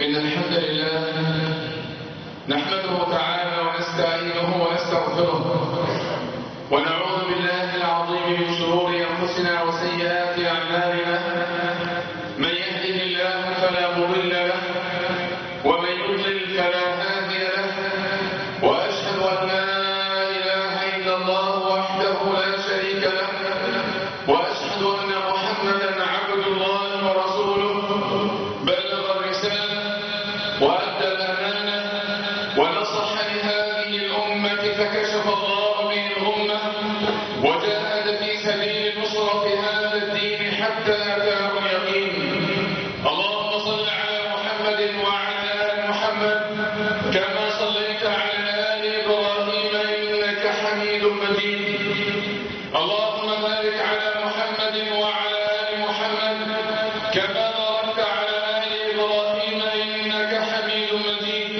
إن الحمد لله نحمده تعالى ونستعينه ونستغفره ونعوذ بالله العظيم من شرور أنفسنا وسيئات أعمالنا. من يهده الله فلا مضل له ومن يضلل فلا هادي له، وأشهد أن لا إله إلا الله وحده لا شريك له، وأشهد أن محمدا عبد الله ورسوله. بلغ الرسالة وأدى الأمانة ونصح لهذه الأمة فكشف الله به الأمة وجاهد في سبيل نصرة هذا الدين حتى أتاه اليقين. اللهم صل على محمد وعلى آل محمد كما صليت على آل إبراهيم إنك حميد مجيد. اللهم بارك على محمد وعلى آل محمد كما باركت على آل إبراهيم إنك حميد مجيد.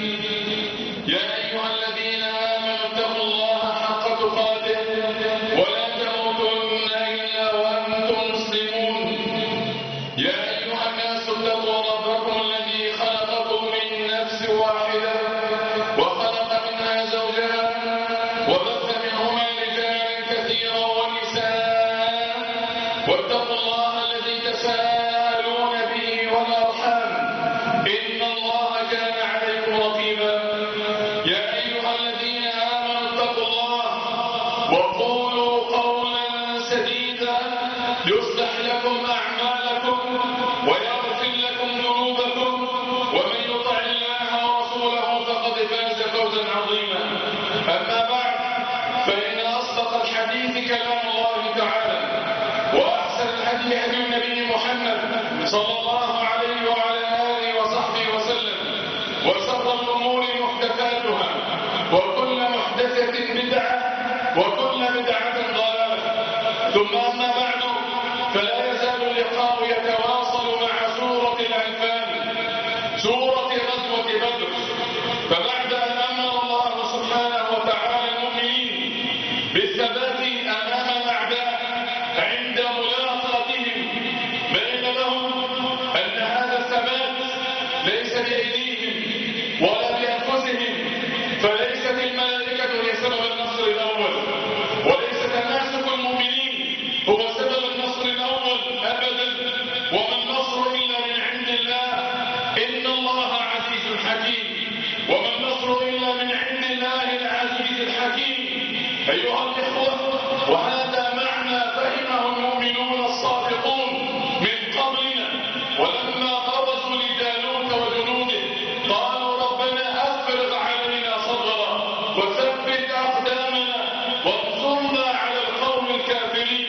يا أيها الذين آمنوا اتقوا الله حق تقاته ولا تموتن إلا وأنتم مسلمون. يا أيها الناس اتقوا ربكم الذي خلقكم من نفس واحدة وخلق منها زوجها وبث منهما رجالا كثيرا ونساء، واتقوا الله الذي تساءلون به والأرحام إن الله كان عليكم رقيبا. يا أيها الذين آمنوا اتقوا الله وقولوا قولا سديدا يصلح لكم أعمالكم ويغفر لكم ذنوبكم، ومن يطع الله ورسوله فقد فاز فوزا عظيما. أما بعد، فإن أصدق الحديث كلام الله تعالى، وأحسن الهدي هدي النبي محمد صلى الله عليه وعلى آله وصحبه وسلم، وشر الأمور محدثاتها وكل محدثة بدعة وكل بدعة ضلالة. ثم أما بعد، فلا يزال اللقاء يتواصل مع سورة الأنفال، سورة غزوة بدر. فبعد أن أمر الله سبحانه وتعالى المؤمنين بالثبات أمام الأعداء عند ملاقاتهم، بين لهم أن هذا الثبات ليس بأيديهم ولا بأنفسهم، فليست الملائكة هي سبب النصر الأول، وليس تماسك المؤمنين هو سبب النصر الأول أبدا، وما النصر إلا من عند الله. إن الله عزيز حكيم، وما النصر إلا من عند الله العزيز الحكيم. أيها الإخوة، وهذا معنى فهمه المؤمنون الصادقون من قبلنا، ولما برزوا لجالوت وجنوده قالوا ربنا أفرغ علينا صبرا وثبت أقدامنا وانصرنا على القوم الكافرين.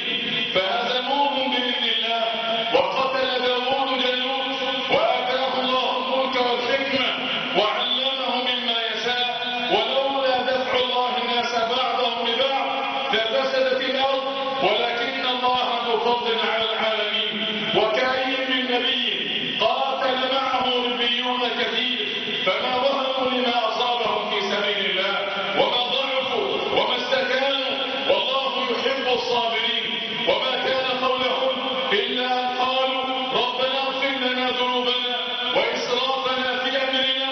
فهزموهم بإذن الله، وقتل داوود جالوت وآتاه الله الملك والحكمة وعلمه مما يشاء. ولولا دفع الله الناس بعضهم ببعض لفسدت الأرض، ولكن الله ذو فضل على العالمين. وكأين من نبي قاتل معه ربيون كثير فما وهنوا لما أصابهم في سبيل الله وما ضعفوا وما استكانوا، والله يحب الصابرين. وما كان قولهم إلا أن قالوا ربنا اغفر لنا ذنوبنا وإسرافنا في أمرنا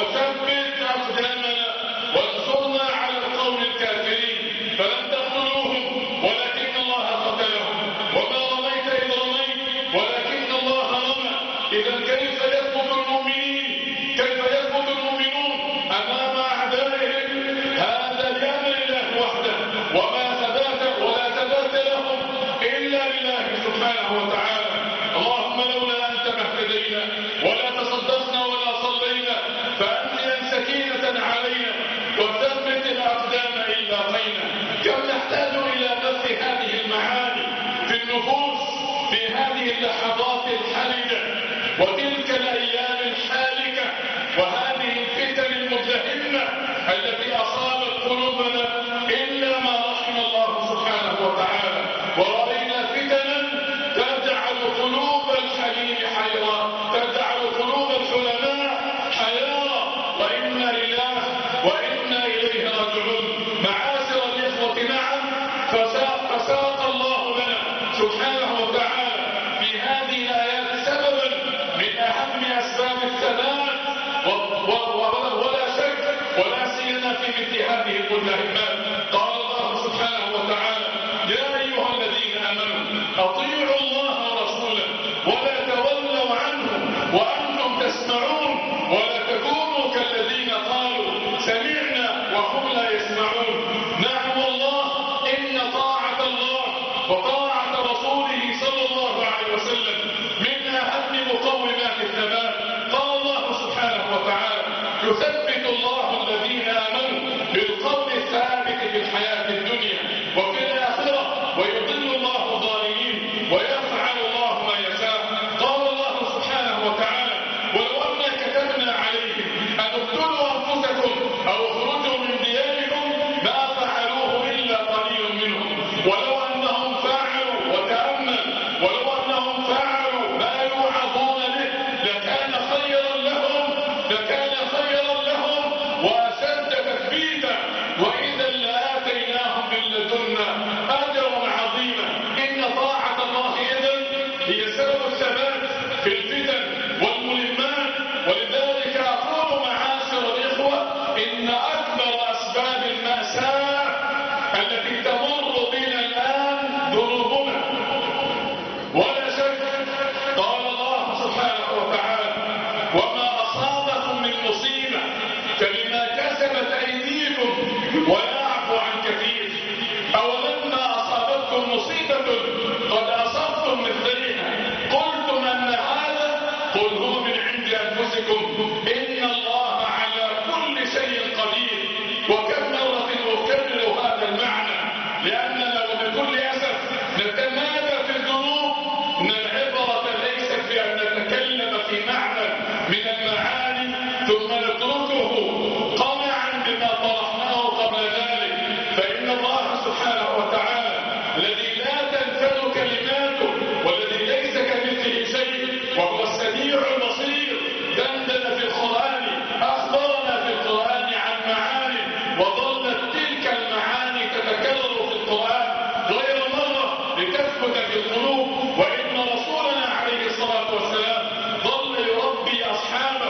وثبت أقدامنا وانصرنا على القوم الكافرين. فلم تقتلوهم ولكن الله قتلهم، وما رميت إذ رميت ولكن الله رمى. إذا كيف يثبت المؤمنين، كيف يثبت المؤمنون أمام أعدائهم؟ هذا بأمر الله وحده، وما ثبات ولا ثبات لهم إلا لله سبحانه وتعالى. اللهم لولا أنت ما اهتدينا ولا تصدقنا ولا صلينا، فأنزل سكينة علينا وثبت الأقدام إن لاقينا. كم نحتاج إلى بث هذه المعاني في النفوس في هذه اللحظات الحرجة وتلك الأيام الحالكة وهذه الفتن المدلهمة التي أصابت قلوبنا إلا ما رحم الله سبحانه وتعالى. ورأينا فتنا تجعل قلوب الحليم حيرا، تجعل قلوب الحلماء حيارى. وإنا لله وإنا إليه راجعون. معاشر الإخوة، نعم، فساق الله لنا سبحانه وتعالى في هذه الآيات سببا مثل هذه المتهمات. قال الله سبحانه وتعالى: يا أيها الذين آمنوا أطيعوا الله ورسوله ولا تولوا عنه وأنتم تسمعون ولا تكونوا كالذين قالوا سمعنا وهم لا يسمعون. نعم والله، إن طاعة الله وطاعة رسوله صلى الله عليه وسلم من أهم مقومات الثبات. قال الله سبحانه وتعالى: يثبت الله الذين آمنوا بالقول الثابت في الحياة الدنيا وفي الآخرة ويضل الله الظالمين ويفعل الله ما يشاء. قال الله سبحانه وتعالى: ولو أنا كتبنا عليهم أن اقتلوا أنفسكم أو اخرجوا من دياركم ما فعلوه إلا قليل منهم ولو أنهم فعلوا وتأمل ولو أنهم فعلوا ما يوعظون به لكان خيرا لهم وأشد تثبيتا وإذا لآتيناهم من لدنا أجرا عظيما. إن طاعة الله إذن هي سبب الثبات في الفتن والملمات. ولذلك أقول معاشر الإخوة: إن أكبر أسباب المأساة التي تمر بنا الآن ذنوبنا ولا شك. قال الله سبحانه وتعالى: وما أصابكم من مصيبة فبما كسبت أيديكم ويعفو عن كثير. أولما أصابتكم مصيبة قد أصبتم مثليها قلتم أن هذا قل هو من عند أنفسكم إن الله على كل شيء قدير. وكم مرة أكرر هذا المعنى لأننا وبكل أسف نتمادى في الذنوب. إن العبرة ليست بأن نتكلم في معنى من المعاني ثم نتركه قمعا بما طرحناه قبل ذلك، فإن الله سبحانه وتعالى الذي لا تنفذ كلماته والذي ليس كمثله شيء وهو السميع البصير دندن في القرآن، أخبرنا في القرآن عن معاني وظلت تلك المعاني تتكرر في القرآن غير مرة لتثبت في القلوب. وإن رسولنا عليه الصلاة والسلام ظل يربي أصحابه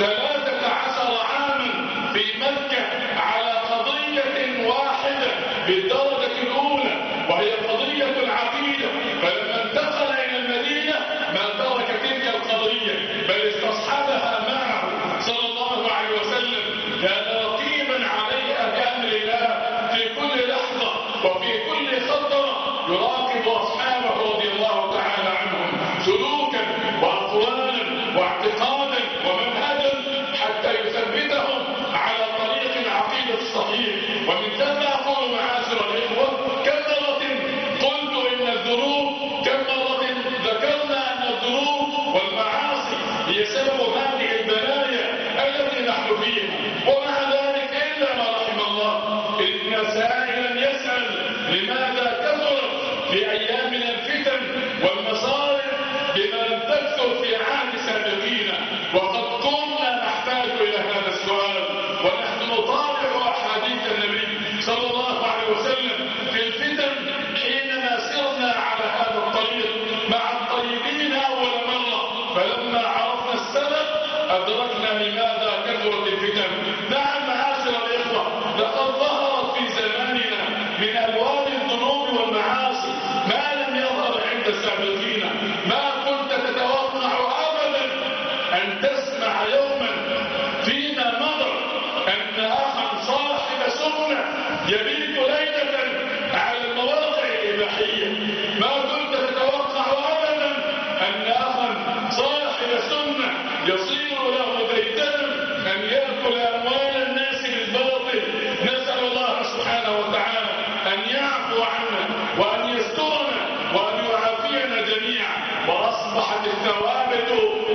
13 عاما في مكة على قضية واحدة بالدرجة الأولى وهي قضية العقيدة. فلما انتقل إلى المدينة ما ترك تلك القضية بل استصحبها معه صلى الله عليه وسلم. كان رقيبا عليها بأمر الله في كل لحظة وفي كل خطرة يراقب أصحابه رضي الله تعالى عنهم سلوكا وأقوالا واعتقادا ومنهجا حتى يثبتهم على طريق العقيدة الصحيح. ومن ثم أقول معاشر الإخوة: كم مرة قلت إن الذنوب، كم مرة ذكرنا أن الذنوب والمعاصي هي سبب هذه البلايا التي نحن فيها، ومع ذلك إلا ما رحم الله. إن سائلا يسأل لماذا كثرت في أيامنا الفتن والمصائب بما لم تكثر في عهد سابقينا، وقد كنا نحتاج إلى هذا السؤال ونحن نطالع أحاديث النبي صلى الله عليه وسلم في الفتن حينما سرنا على هذا الطريق مع الطيبين أول مرة. فلما عرفنا السبب أدركنا لماذا كثرت الفتن. نعم معاشر الإخوة، لقد ظهرت في زماننا من ألوان الذنوب والمعاصي ما لم يظهر عند السابقين. ما كنت تتوقع أبدا أن تسمع يوما فيما مضى أن أخا صاحب سنة يبيت ليلة على المواقع الإباحية. ما كنت تتوقع أبدا أن أخا صاحب سنة يصير له ديدن أن يأكل أموال الناس بالباطل. نسأل الله سبحانه وتعالى أن يعفو عنا وأن يسترنا وأن يعافينا جميعا. وأصبحت الثوابت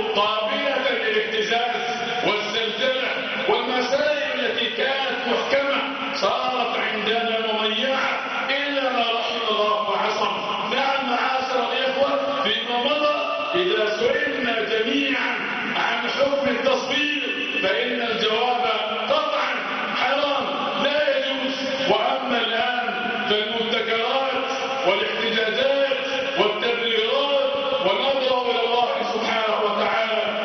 قابلة للاهتزاز والزلزلة، والمسائل التي كانت محكمة صارت عندنا مميعة إلا ما رحم الله وعصم. نعم معاشر الإخوة، فيما مضى إذا سئلنا جميعا عن حكم التصوير فإن الجواب قطعا حرام لا يجوز. وأما الآن فالمبتكرات والاحتجاجات والتبريرات ونظر إلى الله سبحانه وتعالى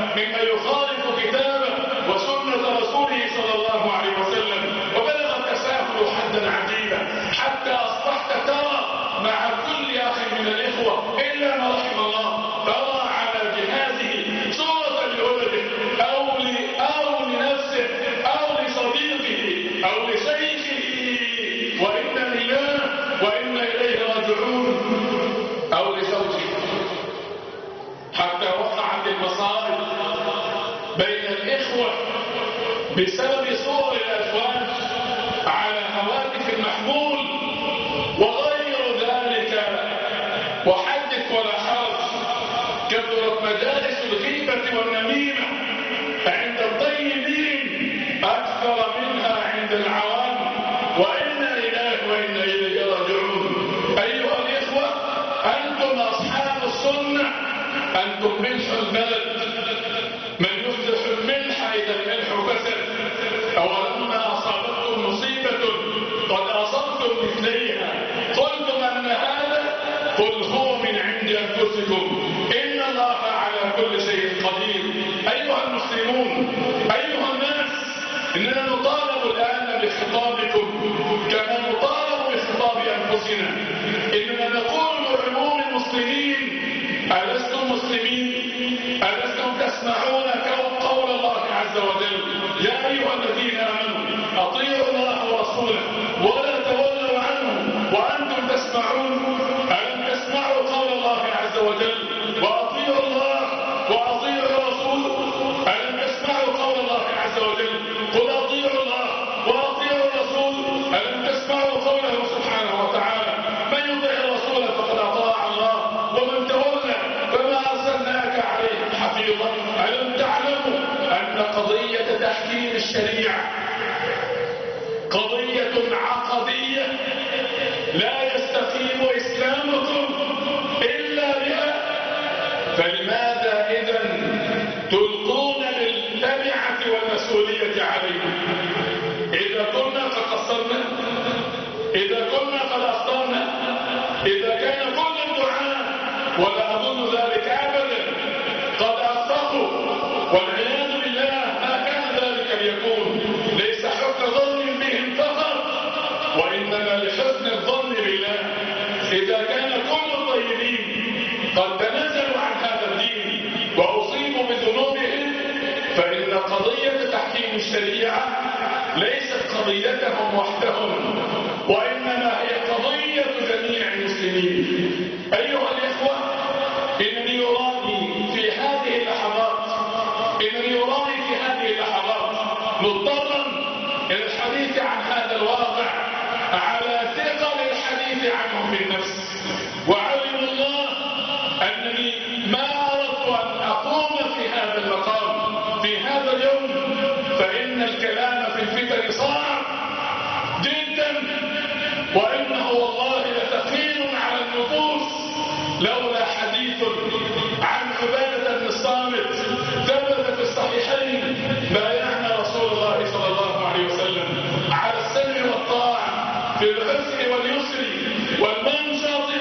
بين الإخوة بسبب صور الأزواج على هواتف المحمول وغير ذلك. وحدث ولا حرج، كثرت مجالس الغيبة والنميمة عند الطيبين أكثر منها عند العوام، وإنا لله وإنا إليه راجعون. أيها الإخوة، أنتم أصحاب السنة، أنتم ملح البلد، من يفلح الملح إذا الملح كسر. أولما أصابتكم مصيبة قد أصبتم مثليها قلتم أن هذا، قل هو من عند أنفسكم إن الله على كل شيء قدير. أيها المسلمون، أيها الناس، إننا نطالب الآن بخطابكم كما نطالب بخطاب أنفسنا. إننا نقول لعموم المسلمين: ألستم مسلمين؟ ألستم تسمعون قول الله عز وجل: يا أيها الذين آمنوا أطيعوا الله ورسوله ولا تولوا عنه وأنتم تسمعون. ألم تسمعوا قول الله عز وجل: وأطيعوا الله وأطيعوا الرسول؟ ألم تسمعوا قول الله عز وجل: قل أطيعوا الله وأطيعوا الرسول؟ ألم تسمعوا قوله سبحانه وتعالى: من يطع الرسول فقد أطاع الله ومن تولى فما أرسلناك عليهم حفيظا؟ ألم تعلموا أن قضية تحكيم الشريعة قضية عقدية لا يستقيم إسلامكم إلا بها؟ فلماذا إذن تلقون بالتبعة والمسؤولية عليكم؟ إذا كنا قد قصرنا، إذا كنا قد أخطأنا، إذا كان كل الدعاء، ولا أظن ذلك أبدا، قد أخطأوا والعياذ بالله، ما كان ذلك ليكون، ليس حسن ظن بهم فقط وإنما لحسن الظن بالله. إذا كان كل الطيبين قد تنازلوا عن هذا الدين وأصيبوا بذنوبهم، فإن قضية تحكيم الشريعة ليست قضيتهم وحدهم، وإنما هي قضية جميع المسلمين. أيها الإخوة، إنني أراني في هذه اللحظات مضطرا إلى الحديث عن هذا الواقع على ثقل الحديث عنه في النفس. وعلم الله أنني ما أردت أن أقوم في هذا المقام في هذا اليوم، فإن الكلام في الفتن صعب جدا، وإنه والله لثقيل على النفوس. لولا حديث عن عبادة بن الصامت ثبت في الصحيحين: بايعنا رسول الله صلى الله عليه وسلم على السمع والطاعة في العسر واليسر والمنشط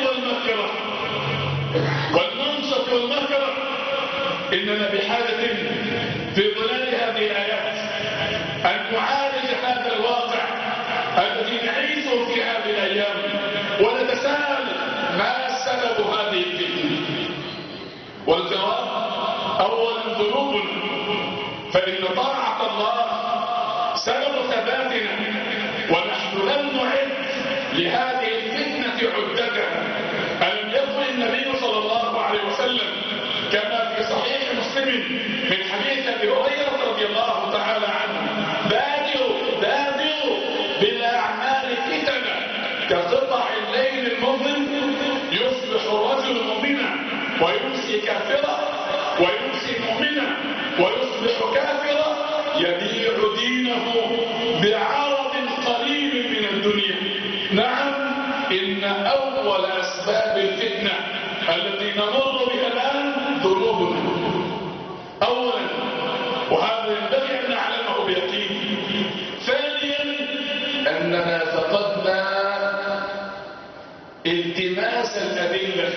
والمكره. إننا بحاجة في ظلال هذه الآيات أن نعالج هذا الواقع الذي نعيشه في هذه الأيام، ونتساءل: ما سبب هذه الفتنة؟ والجواب: أولا ذنوبنا، فإن طاعة الله سبب ثباتنا، ونحن لم نعد لهذه الفتنة عدتها. ألم يقل النبي صلى الله عليه وسلم كما في صحيح مسلم من حديث أبي هريرة رضي الله تعالى عنه: بادروا بالأعمال فتنة كقطع الليل المظلم، يصبح الرجل مؤمنا ويمسي كافرا، ويمسي مؤمنا ويصبح كافرا، يبيع دينه بعرض قليل من الدنيا. نعم، إن أول أسباب الفتنة التي نمر بها الآن ذنوبنا أولا، وهذا ينبغي أن نعلمه بيقين. ثانيا، أننا فقدنا التماس الأدلة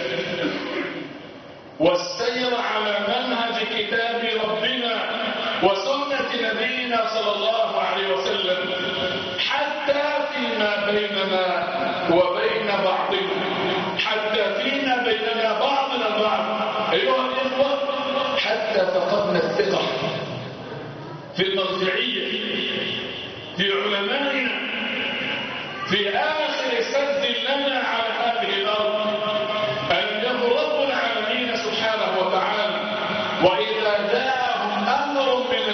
والسير على منهج كتاب ربنا وسنة نبينا صلى الله عليه وسلم، حتى فيما بيننا وبين بعضنا، حتى فيما بيننا بعضنا البعض. أيها الإخوة، حتى فقدنا الثقة في المرجعية، في علمائنا، في آخر سد لنا على هذه الأرض، أن يقول رب العالمين سبحانه وتعالى: وإذا جاءهم أمر من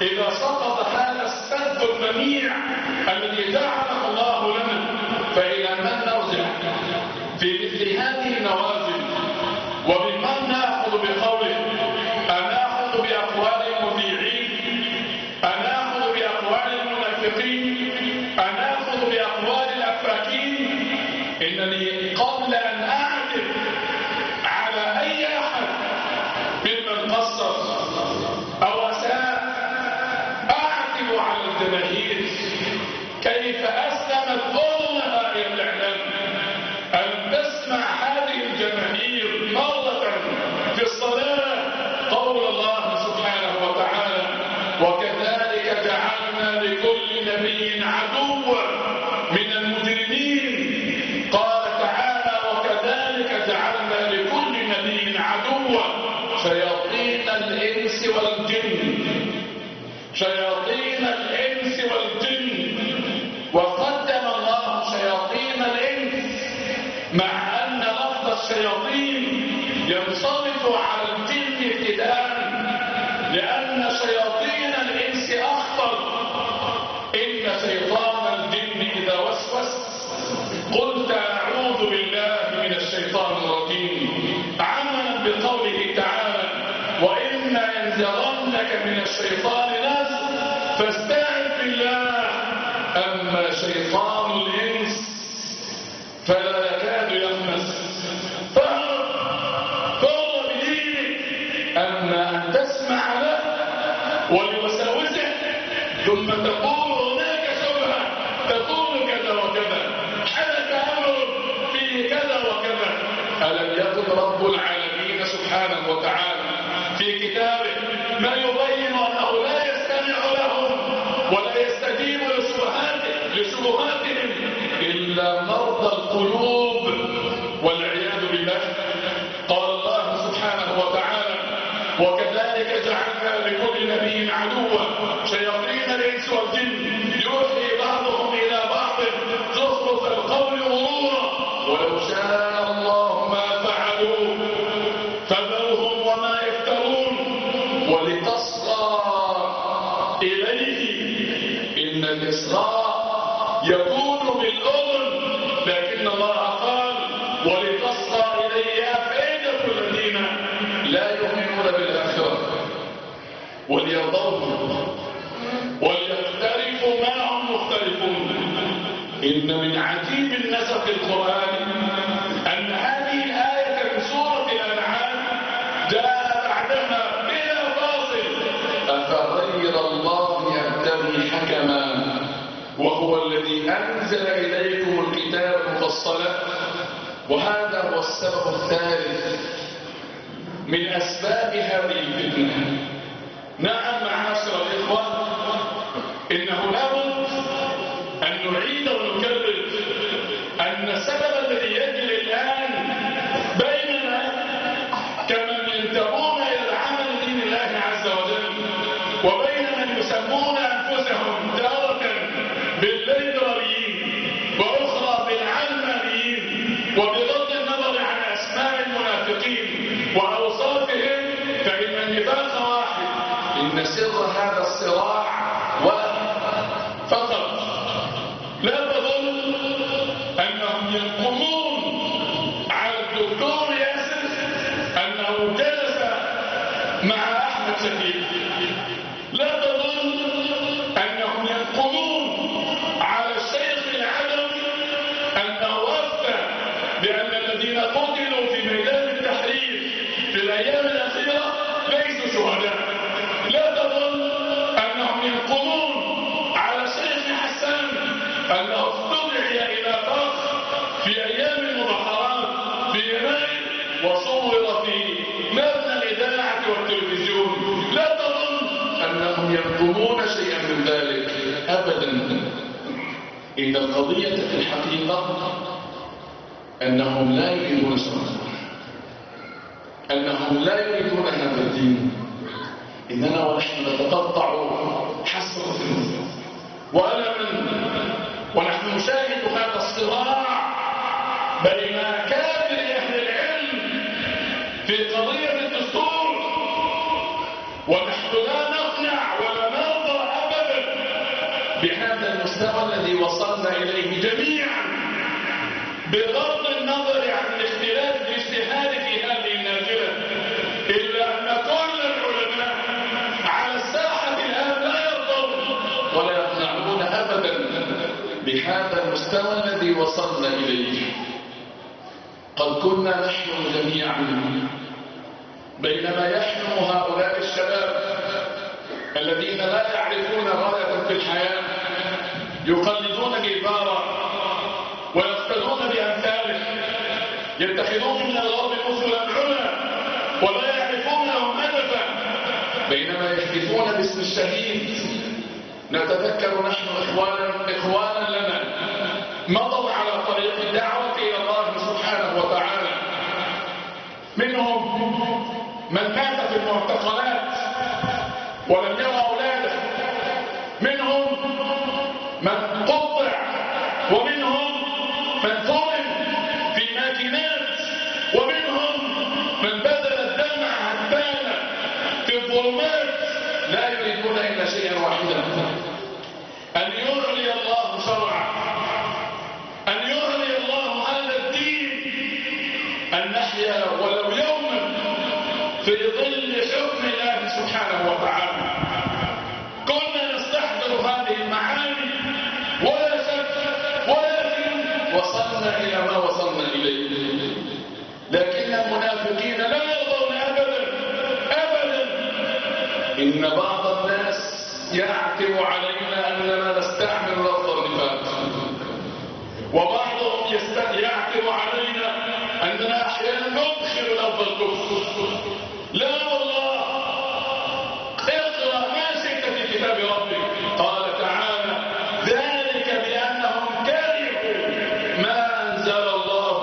إذا سقط هذا السد المنيع الذي جعله الله لنا، فإلى من نرجع في مثل هذه النوازل؟ وبمن نأخذ بقوله؟ أنأخذ بأقوال المذيعين؟ أنأخذ بأقوال المنافقين؟ أنأخذ بأقوال الأفاكين؟ إنني قبل أن أعتب على أي أحد ممن قصر أو أساء أعتب على الجماهير كيف أسلمت أذنها إلى الإعلام أن تسمع هذه الجماهير مرة في الصلاة قول الله سبحانه وتعالى: وكذلك جعلنا لكل نبي عدوا من المجرمين. قال تعالى: وكذلك جعلنا لكل نبي عدوا شياطين الإنس والجن، شياطين الإنس والجن. وقدم الله شياطين الإنس مع أن لفظ الشياطين ينصرف على الجن ابتداء، لأن شياطين الإنس أخطر. إن شيطان الجن إذا وسوس قلت أعوذ بالله من الشيطان الرجيم، عملا بقوله تعالى: وإما ينزغنك من الشيطان نزغ فاستعذ بالله. أما شيطان الإنس فلا يكاد يخنس، فهرب بدينك. أما أن تسمع له ولوساوسه ثم تقول هناك شبهة تقول كذا وكذا، حدث أمر فيه كذا وكذا. ألم يكن رب العالمين سبحانه وتعالى في كتابه ما يبين أنه لا يستمع لهم ولا يستجيب لشبهاتهم إلا مرضى القلوب والعياذ بالله؟ قال الله سبحانه وتعالى: وكذلك جعلنا لكل نبي عدوا شياطين الإنس والجن يوحي بعضهم إلى بعض زخرف القول غرورا ولو شاء الله ما فعلوا فذرهم وما يفترون ولتصغى إليه. إن الإصغاء يكون بالأذن، لكن الله قال: ولتصغى إليه أفئدة الذين لا يؤمنون بالآخرة وليرضوه وليقترفوا ما هم مختلفون. إن من عجيب النسق القرآني أن هذه الآية من سورة الأنعام جاء بعدها بلا فاصل: أفغير الله يبتغي حكما وهو الذي أنزل إليكم الكتاب مفصلا. وهذا هو السبب الثالث من أسباب هذه الفتنة. نعم معاشر الإخوة، إنه لابد أن نعيد ونكرر أن السبب الذي يجري الآن بيننا كمن ينتمون إلى العمل دين الله عز وجل وبين من يسمون أنفسهم تارة بالليبراليين وأخرى بالعلمانيين، وبغض النظر عن أسماء المنافقين وأوصافهم فإن النفاق واحد. إن سر هذا الصراع واحد فقط. لا تظن أنهم ينقمون على الدكتور ياسر أنه جلس مع أحمد شفيق. لا تظن أنهم ينقمون على الشيخ العدوي أنه أفتى بأن الذين قتلوا في ميدان التحرير في الأيام الأخيرة ليسوا شهداء. لا تظن أنهم ينقمون على الشيخ حسان أنه استدعي إلى فخ في أيام المظاهرات في يناير وصور في مبنى الإذاعة والتلفزيون. لا تظن أنهم ينقمون شيئا من ذلك أبدا. إن القضية في الحقيقة أنهم لا يريدون شرعا، أنهم لا يريدون هذا الدين. إننا ونحن نتقطع حسرة وألما ونحن نشاهد هذا الصراع بين أكابر أهل العلم في قضية الدستور، ونحن لا نقنع ولا نرضى بهذا المستوى الذي وصلنا إليه جميعا، بغض النظر عن الاختلاف الاجتهاد في هذه النافلة، إلا أن كل العلماء على الساحة الآن لا يرضون ولا يقنعون أبدا بهذا المستوى الذي وصلنا إليه. قد كنا نحن جميعا بينما يحلم هؤلاء الشباب الذين لا يعرفون غاية في الحياة، يقلدون جيفارا ويقتدون بأمثاله، يتخذون من الغرب مثلا علا ولا يعرفون لهم هدفا، بينما يحدثون باسم الشهيد. نتذكر نحن إخوانا لنا مضوا على طريق الدعوة إلى الله سبحانه وتعالى، منهم من مات في المعتقلات ولم يرى أولاده، منهم من قطع، ومنهم من ظلم في ماكينات، ومنهم من بذل الدمع هتانا في الظلمات، لا يريدون إلا شيئا واحدا: أن يعلي الله شرعه، أن يعلي الله هذا الدين، أن نحيا ولو يوما في ظل حكم الله سبحانه وتعالى. كنا نستحضر هذه المعاني ولا شك، ولكن وصلنا إلى ما وصلنا إليه. لكن المنافقين لا يرضون أبدا أبدا. إن بعض الناس يعتب علينا أننا نستعمل لفظ النفاق، وبعضهم يعتب علينا أننا أحيانا ندخل لفظ الكفر. لا والله، اقرأ ما شئت في كتاب ربك. قال تعالى: ذلك بأنهم كرهوا ما أنزل الله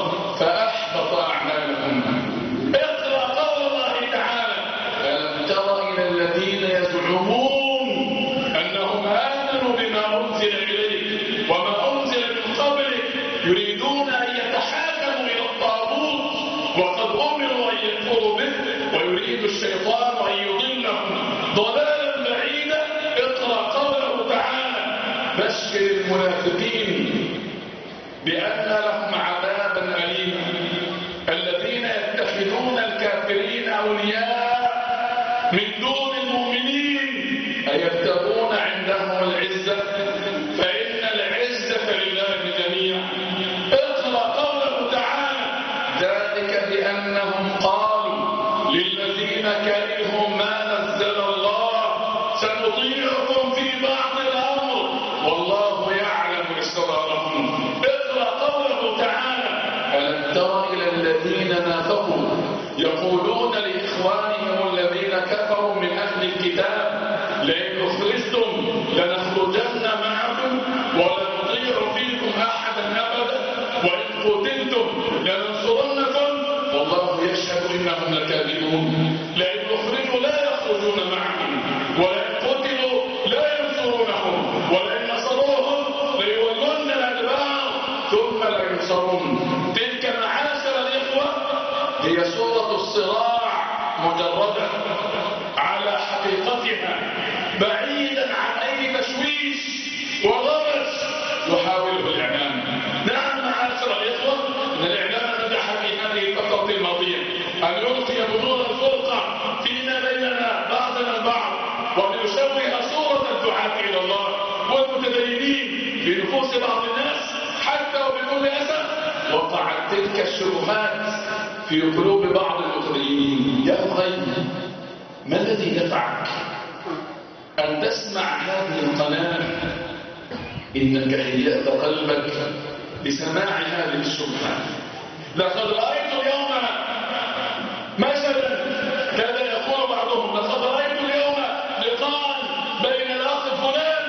فأحبط أعمالهم. اقرأ قول الله تعالى: ألم تر إلى الذين يزعمون أنهم آمنوا بما أنزل إليك وما أنزل من قبلك يريدون أن يتحاكموا إلى الطاغوت وقد أمروا أن يكفروا به ويريد الشيطان أن يضلهم ضلالا بعيدا. اقرأ قوله تعالى: بشر المنافقين بأن لهم عذابا أليما الذين يتخذون الكافرين أولياء من دون المؤمنين أيبتغون عندهم العزة فإن العزة لله جميعا. اقرأ قوله تعالى: ذلك بأنهم قالوا للذين كرهوا ما نزل الله سنطيعكم في بعض الأمر والله يعلم إسرارهم. اقرأ قوله تعالى: ألم تر إلى الذين نافقوا يقولون لإخوانهم الذين كفروا من أهل الكتاب لئن أخرجتم لنخرجن معكم ولا نطيع فيكم أحدا أبدا وإن قتلتم لننصرنكم والله يشهد إنهم لكاذبون. لئن أخرجوا لا يخرجون معهم ولئن قتلوا لا ينصرونهم ولئن نصروهم ليولون الأدبار ثم لا ينصرون. تلك معاشر الإخوة هي سورة الصراع مجردة على حقيقتها، بعيدا عن أي تشويش وغرس يحاوله الإعلام. نعم معاشر الإخوة، أن الإعلام نجح في هذه الفترة الماضية أن يلقي بذور الفرقة فيما بيننا بعضنا البعض، وأن يشوه صورة الدعاة إلى الله والمتدينين في نفوس بعض الناس، حتى وبكل أسف وقعت تلك الشبهات في قلوب بعض المتدينين. يا أخي، ما الذي دفعك أن تسمع هذه القناة؟ إنك هيأت قلبك لسماع هذه الشبهة. لقد رأيت اليوم مثلا كذا يقول بعضهم: لقد رأيت اليوم لقاء بين الأخ فلان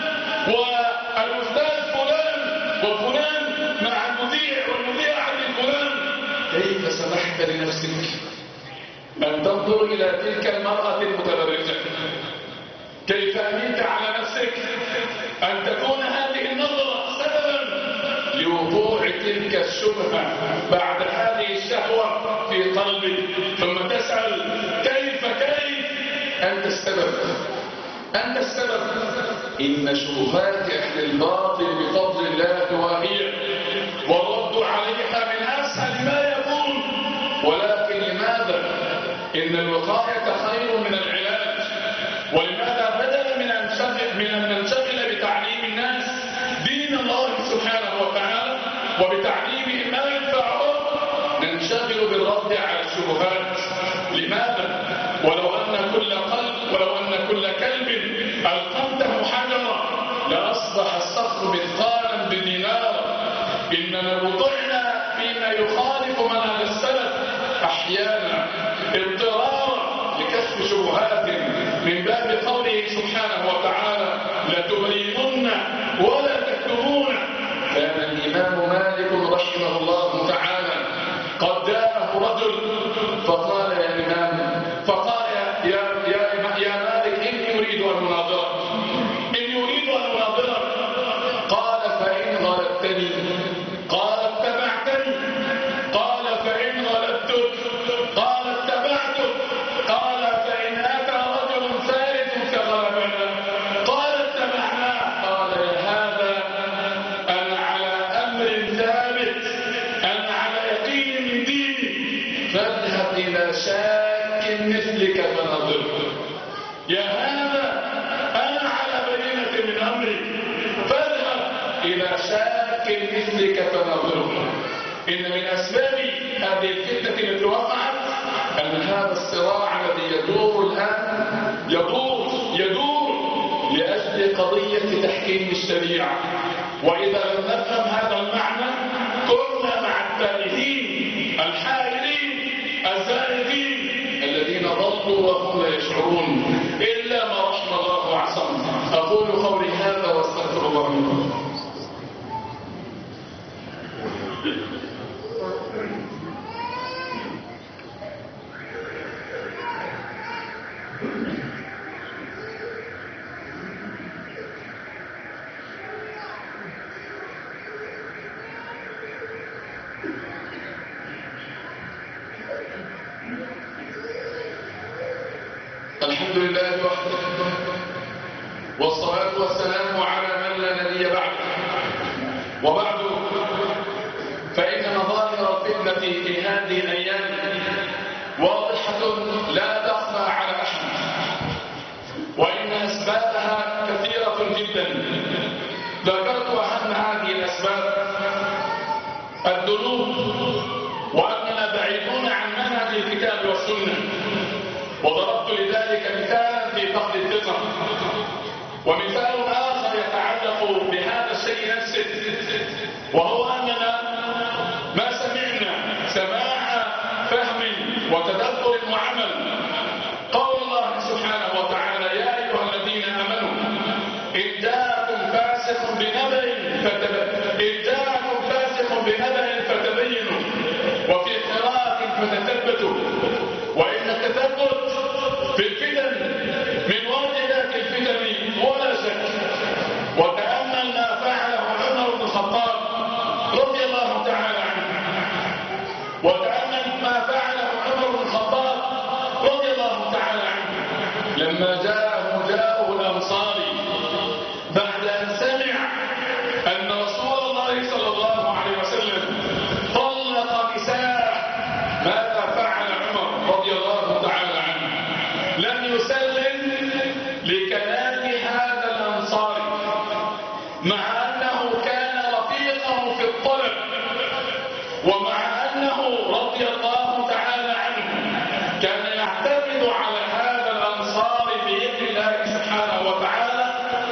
والأستاذ فلان وفلان مع المذيع والمذيعة فلان. كيف سمحت لنفسك أن تنظر إلى تلك المرأة المتبرجة؟ كيف أمنت على نفسك أن تكون هذه النظرة سببا لوقوع تلك الشبهة بعد هذه الشهوة في قلبك، ثم تسأل كيف أنت السبب، أنت السبب. إن شبهات أهل الباطل بفضل الله واهية، والرد عليها من أسهل ما يكون. ولكن لماذا؟ إن الوقاية خير من العلاج. ولماذا بدلا من أن ننشغل بتعليم الناس دين الله سبحانه وتعالى وبتعليمهم ما ينفعهم، ننشغل بالرد على الشبهات؟ لماذا؟ ولو أن كل كلب ألقمته حجرا لأصبح الصخر مثقالا بدينار. إننا وضعنا فيما يخالف منهج السلف أحيانا اضطرارا لكشف شبهات من باب قوله سبحانه وتعالى لتبينن ولا تكتمون. كان الإمام مالك رحمه الله تعالى قد جاءه رجل فقال يا إمام، فقال يا مالك إني أريد أن أناظرك. قال فإن غلبتني؟ قال اتبعتني. قال فإن غلبتك؟ قال اتبعتك. قال فإن أتى رجل ثالث فغلبنا؟ قال اتبعناه. قال يا هذا أنا على أمر ثابت، أنا على يقين من ديني، فاذهب إلى شاك مثلك فنظره. يا هذا أنا على بينة من أمري، فاذهب إلى شاك مثلك فنظره. إن من أسباب هذه الفتنة التي وقعت أن هذا الصراع الذي يدور الآن يدور لأجل قضية تحكيم الشريعة. وإذا لم نفهم هذا المعنى كنا مع التائهين الحائرين الزائغين الذين ضلوا وهم لا يشعرون، إلا ما رحم الله وعصم. أقول قولي هذا واستغفر الله منه. الحمد لله وحده، والصلاة والسلام على من لا نبي بعده. وبعد، فإن مظاهر الفتنة في هذه الأيام واضحة لا تخفى على أحد، وإن أسبابها كثيرة جدا. ذكرت أهم هذه الأسباب الذنوب، وأننا بعيدون عن منهج الكتاب والسنة. وضربت لذلك مثالا في فقد الثقة، ومثال آخر يتعلق بهذا الشيء نفسه، وهو أننا ما سمعنا سماع فهم وتدبر وعمل قول الله سبحانه وتعالى يا أيها الذين آمنوا إن جاءكم فاسق بنبأ فتبينوا، وفي قراءة فتثبتوا. وإن التثبت في الفتن من واجبات الفتن ولا شك. وتأمل ما فعله عمر بن الخطاب رضي الله تعالى عنه، وتأمل ما فعله عمر بن الخطاب رضي الله تعالى عنه لما جاءه الأنصاري بعد أن سمع أن رسول الله صلى الله عليه وسلم طلق نساءه. ماذا فعل عمر رضي الله تعالى عنه؟ لم يسلم لكلام هذا الأنصاري، مع أنه كان رفيقه في الطلب، ومع أنه رضي الله تعالى عنه كان يعتمد على هذا الأنصاري بإذن الله سبحانه وتعالى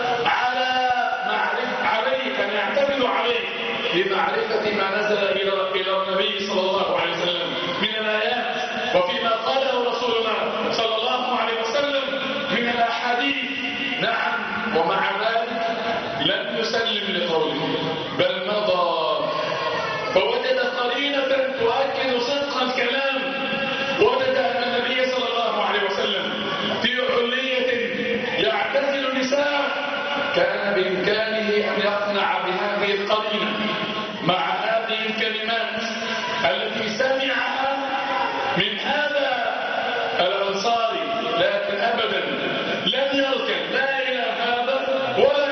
كان يعتمد عليه لمعرفة ما نزل إلى النبي صلى الله عليه وسلم من الآيات، وفيما قاله رسولنا صلى الله عليه وسلم من الأحاديث. نعم، ومع ذلك لم يسلم لقوله بل مضى، فوجد قرينة تؤكد صدق الكلام. وجد أن النبي صلى الله عليه وسلم في علية يعتزل النساء، كان بإمكانه أن يقنع بهذه القرينة مع هذه الكلمات التي سمعها من هذا الأنصاري، لكن أبدا لم يركن لا إلى هذا ولا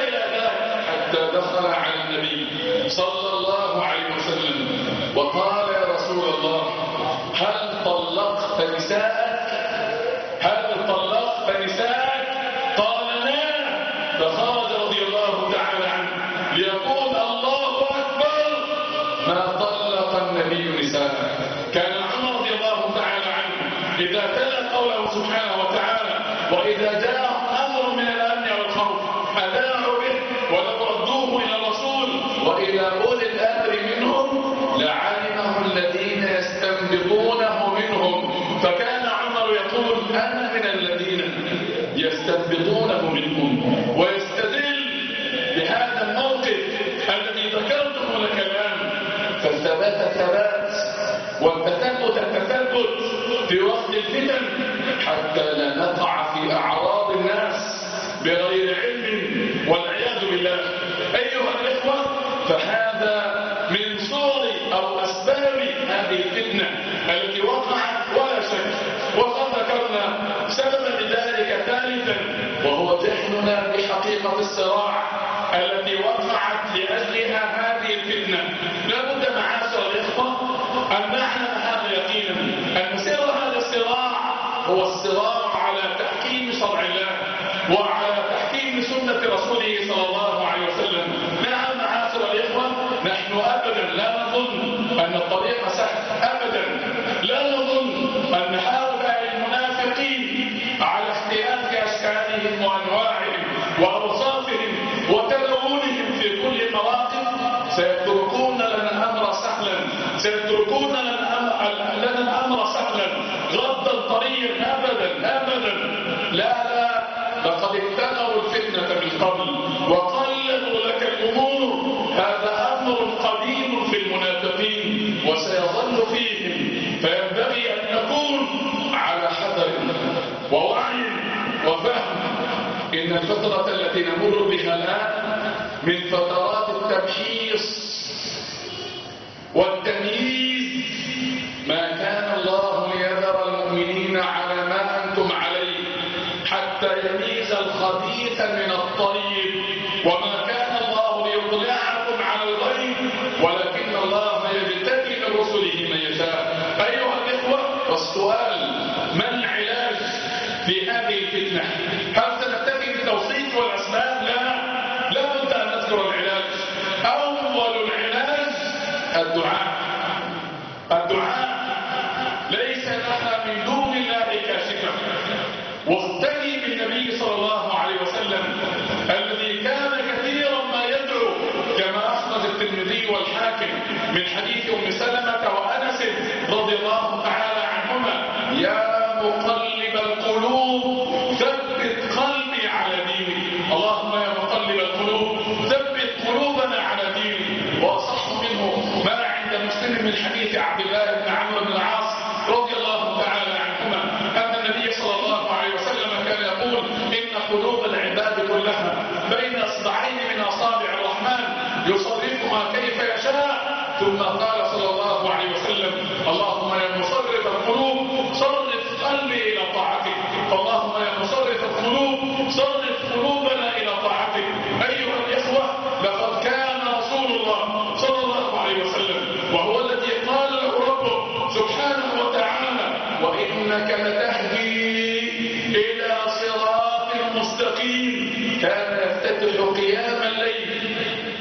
النبي صلى الله عليه وسلم وقال: يا رسول الله، هل طلقت نساءك؟ هل طلقت نساءك؟ قال: لا. فخرج رضي الله تعالى عنه ليقول: الله أكبر، ما طلق النبي نساءه. كان عمر رضي الله تعالى عنه إذا تلا قوله سبحانه وتعالى: وإذا جاءهم أمر من الأمن والخوف أذاعوا به ولو ردوه إلى الرسول وإلى أولي الأمر منهم لعلمه الذين يستنبطونه منهم. فكان عمر يقول: أنا من الذين يستنبطونه منهم، ويستدل بهذا الموقف الذي ذكرته لك الآن. فالثبات ثبات والتثبت التثبت في وقت الفتن حتى لا نقع في أعراض الناس بغير علم والعياذ بالله. أيها الإخوة، فهذا من صور أو أسباب هذه الفتنة التي وقعت ولا شك. وقد ذكرنا سببا لذلك ثالثا، وهو جهلنا بحقيقة الصراع التي وقعت لأجلها هذه الفتنة. لا بد معاشر الإخوة أن نعلم هذا يقينا، أن سر هذا الصراع هو الصراع على تحكيم شرع الله وعلى تحكيم سنة رسوله صلى الله عليه وسلم. نعم معاشر الإخوة، نحن أبدا لا نظن أن الطريق سهل، أبدا لا نظن أن هؤلاء المنافقين على اختلاف أشكالهم وأنواعهم وأوصافهم وتلونهم في كل المواقف سيتركون لنا الأمر سهلا، سيتركون لنا الأمر سهلا غضا طريا. أبدا أبدا، لا لا، لقد ابتغوا الفتنة من قبل وقلبوا لك الأمور. هذا أمر قديم في المنافقين وسيظل فيهم، فينبغي أن نكون على حذر ووعي وفهم. إن الفترة التي نمر بها الآن من فترات التمحيص والتمييز. ما كان الله ليذر المؤمنين على ما أنتم عليه حتى يميز الخبيث من الطيب، وما كان الله ليطلعكم على الغيب ولكن الله يجتبي من رسله من يشاء. أيها الإخوة، والسؤال: ما العلاج في هذه الفتنة؟ هل سنكتفي بالتوصيف والأسباب؟ لا بد أن نذكر العلاج. أول العلاج الدعاء. الدعاء ليس لها من دون الله كاشفة. واقتدي بالنبي صلى الله عليه وسلم الذي كان كثيرا ما يدعو، كما أخرج الترمذي والحاكم من حديث أم سلمة وأنس رضي الله تعالى عنهما: يا مقلب القلوب ثبت قلبي على دينك. اللهم يا مقلب القلوب ثبت قلوبنا على دينك. وأصح منه ما عند مسلم من حديث عبد الله بن عمرو بن العاص رضي الله تعالى عنهما أن النبي صلى الله عليه وسلم كان يقول: إن قلوب العباد كلها بين إصبعين من أصابع الرحمن يصرفها كيف يشاء. ثم قال صلى الله عليه وسلم: اللهم يا مصرف القلوب صرف قلبي إلى طاعتك. فاللهم يا مصرف القلوب صرف قلوبنا إلى طاعتك. أيها الإخوة، لقد كان رسول الله صلى الله عليه وسلم وهو الذي قال له ربه سبحانه وتعالى: وإنك لتهدي إلى صراط مستقيم. كان يفتتح قيام الليل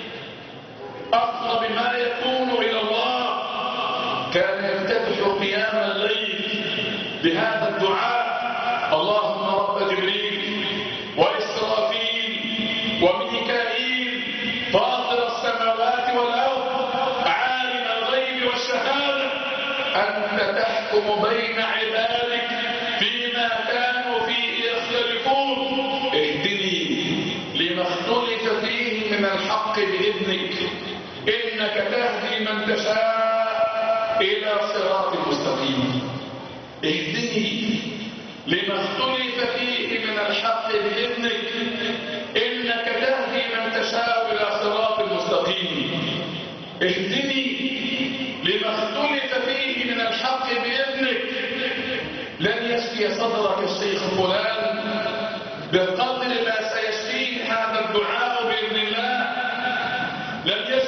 أقرب ما يكون إلى الله، كان يفتتح قيام الليل بهذا الدعاء: اللهم رب جبريل وإسرافيل وميكائيل فاطر السماوات والأرض عالم الغيب والشهادة، أنت تحكم بين عبادك فيما كانوا فيه يختلفون. اهدني لما اختلف فيه من الحق بإذنك، إنك تهدي من تشاء إلى صراط مستقيم. اهدني لما اختلف فيه من الحق بإذنك، إنك تهدي من تشاء إلى صراط مستقيم. اهدني لما اختلف فيه من الحق بإذنك. لن يشفي صدرك الشيخ فلان بقدر ما سيشفيه هذا الدعاء بإذن الله. لن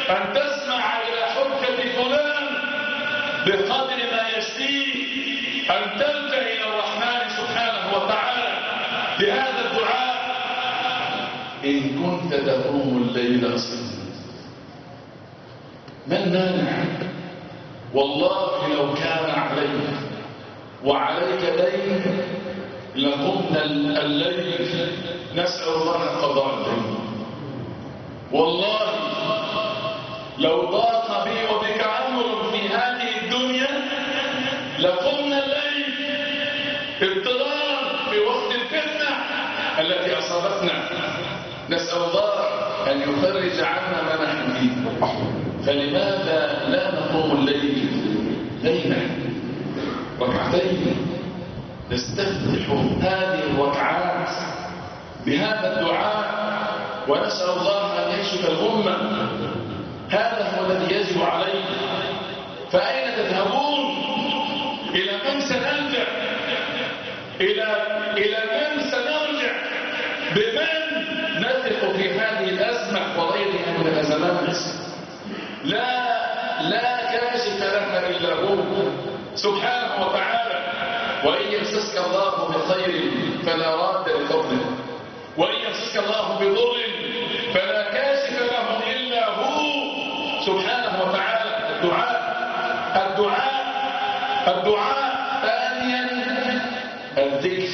أن تسمع إلى حجة فلان بقدر ما يشفيك أن تلجأ إلى الرحمن سبحانه وتعالى بهذا الدعاء. إن كنت تقوم الليل أصلا ما المانع؟ والله لو كان عليك وعليك دين لقمنا الليل نسأل الله قضاء الدين. والله لو ضاق بي وبك أمر في هذه الدنيا لقمنا الليل اضطرارا في وقت الفتنة التي أصابتنا. نسأل الله أن يفرج عنا ما نحن فيه. فلماذا لا نقوم الليل ليلا ركعتين نستفتح هذه الركعات بهذا الدعاء ونسأل الله أن يكشف الغمة. هذا هو الذي يجب عليه. فأين تذهبون؟ إلى من سنلجأ؟ إلى من سنرجع؟ بمن نثق في هذه الأزمة وغيرها من الأزمات؟ لا كاشف لها إلا هو سبحانه وتعالى. وإن يمسسك الله بخير فلا راد لفضله وإن يمسسك الله بضر فلا كاشف له إلا هو سبحانه وتعالى. الدعاء ثانيا الذكر.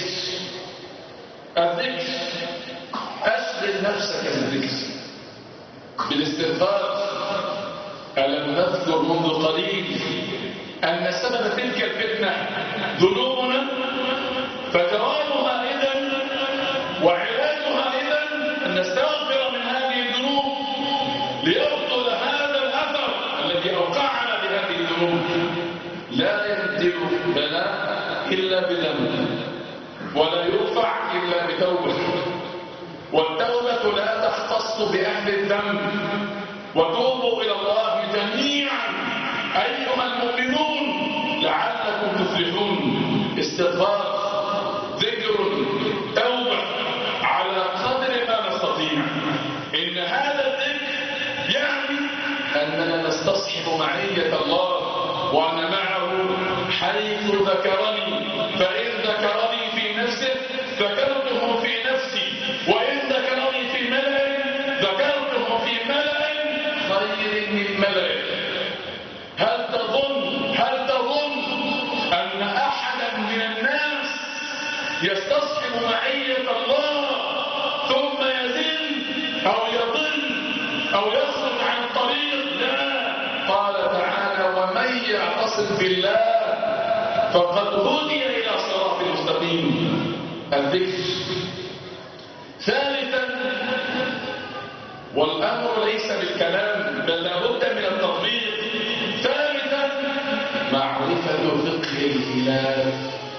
أشغل نفسك بالذكر بالاستغفار. ألم نذكر منذ قليل أن سبب تلك الفتنة ذنوبنا؟ فجوابها إذن وعلاجها إذن أن نستغفر من هذه الذنوب ليبطل هذا الأثر الذي أوقعنا بهذه الذنوب. لا ينزل بلاء إلا بذنب ولا يرفع إلا بتوبة. والتوبة لا تختص بأهل الذنب. وتوبوا إلى الله جميعا أيها المؤمنون لعلكم تفلحون. استغفار، ذكر، توبة على قدر ما نستطيع. إن هذا الذكر يعني أننا نستصحب معية الله وأنا معه حيث ذكرني. فإن ذكرني في نفسه ذكرته في نفسي وإن ذكرني في ملأ ذكرته في ملأ خير من ملأ. هل تظن أن أحدا من الناس يستصحب معية الله ثم يزل أو يضل أو يخرج عن الطريق؟ لا. قال تعالى ومن يعتصم بالله فقد هدي إلى صراط مستقيم. الذكر. ثالثا والأمر ليس بالكلام بل لابد من التطبيق. ثالثا معرفة فقه الخلاف.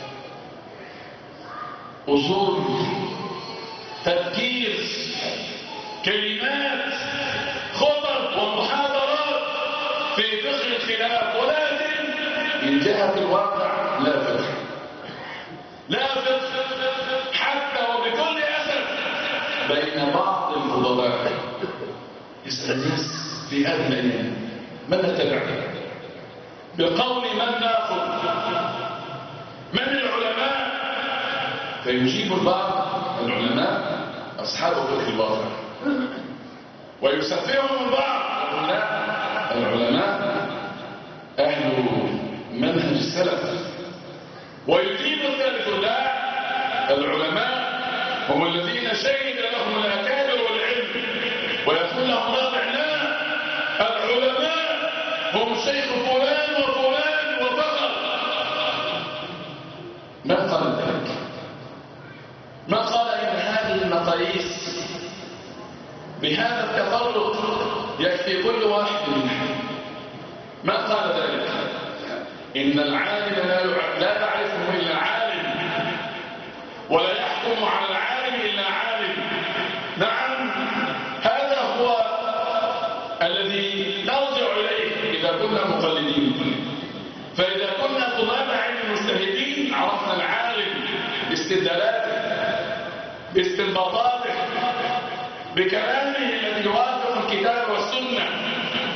أصول، تفكير، كلمات، خطب ومحاضرات في فقه الخلاف. ولكن من جهة الواقع لا فقه حتى وبكل أسف بين بعض الفضلاء. يسأل الناس في هذه الأيام من نتبع؟ بقول من ناخذ؟ من العلماء؟ فيجيب البعض العلماء أصحاب فقه الواقع ويسفههم البعض يقول لا العلماء أهل منهج السلف. ويجيب الثالث لا العلماء هم الذين شهد لهم الأكابر والعلم. ويقول لهم رابع لا العلماء هم شيخ فلان وفلان وفقط. ما قال ذلك؟ ما قال إن هذه المقاييس بهذا التفرق يكفي كل واحد منها؟ ما قال ذلك؟ إن العالم لا يعرفه إلا عالم ولا يحكم على العالم إلا عالم. نعم هذا هو الذي نرجع إليه إذا كنا مقلدين. فإذا كنا طلاب علم مجتهدين عرفنا العالم باستدلالاته باستنباطاته بكلامه الذي يوافق الكتاب والسنة.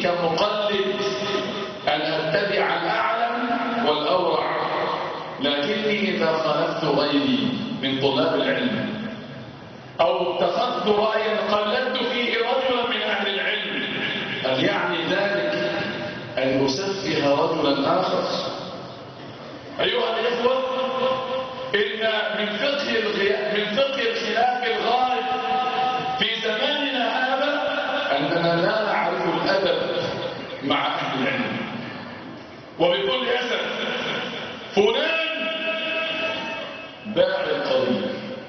كمقلد أن أتبع الأعلم والأورع، لكني إذا خالفت غيري من طلاب العلم أو اتخذت رأيا قلدت فيه رجلا من أهل العلم، هل يعني ذلك أن أسفه رجلا آخر؟ أيها الإخوة، إن من فقه الخلاف الغالب في زماننا هذا أننا لا نعرف الأدب مع أهل العلم. وبكل أسف فلان باع القضية،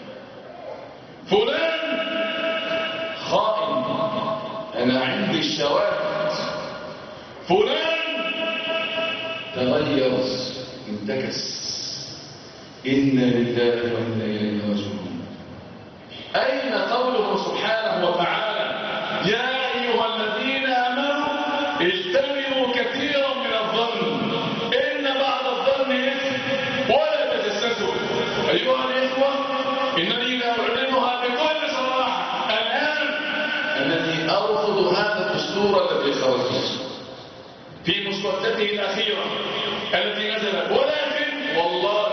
فلان خائن، أنا عندي الشواهد، فلان تغير انتكس، إنا لله وإنا إليه راجعون. أين قوله سبحانه وتعالى يا أيها الذين آمنوا اجتنبوا كثيرا من الظن إن بعض الظن إثم ولا تجسسوا. أيها الإخوة، إنني لا أعلنها بكل صراحة الآن أنني أرفض هذا الدستور الذي خرج في مسودته الأخيرة التي نزلت، ولكن والله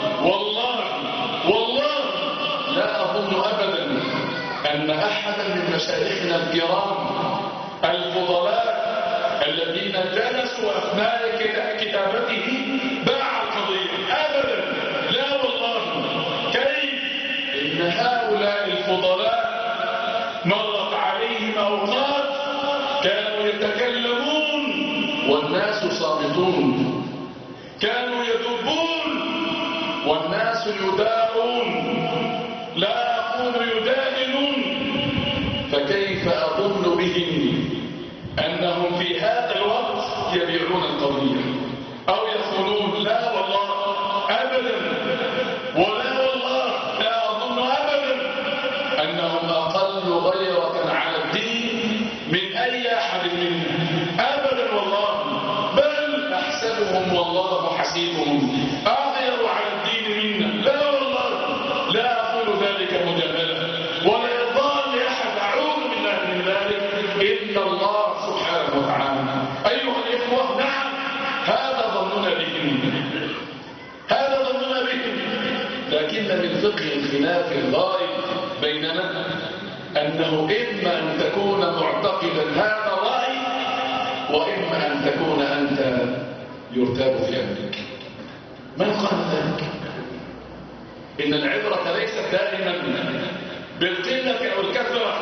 لا أظن أبدا أن أحدا من مشايخنا الكرام الفضلاء الذين جلسوا أثناء كتابته باع القضية أبدا، لا والله. كيف إن هؤلاء الفضلاء مرت عليهم أوقات كانوا يتكلمون والناس صامتون، كانوا يدبون والناس يدارون، لا أقول يداهنون. فكيف أظن بهم أنهم في هذا الوقت يبيعون القضية أو يقولون؟ لا والله أبدا، ولا والله لا أظن أبدا أنهم أقل غيرة على الدين من أي أحد منا أبدا والله، بل أحسبهم والله حسيبهم أغير على الدين منا. لا والله لا أقول ذلك مجاملة ولا يرضى لأحد، أعوذ بالله من ذلك إلا الله سبحانه وتعالى. أيها الإخوة، نعم هذا ظننا بهم، هذا ظننا بهم، لكن من فقه الخلاف الغائب بيننا أنه إما أن تكون معتقدا هذا الرأي وإما أن تكون أنت يرتاب في أمرك. من قال ذلك؟ إن العبرة ليست دائما بالقلة أو الكثرة،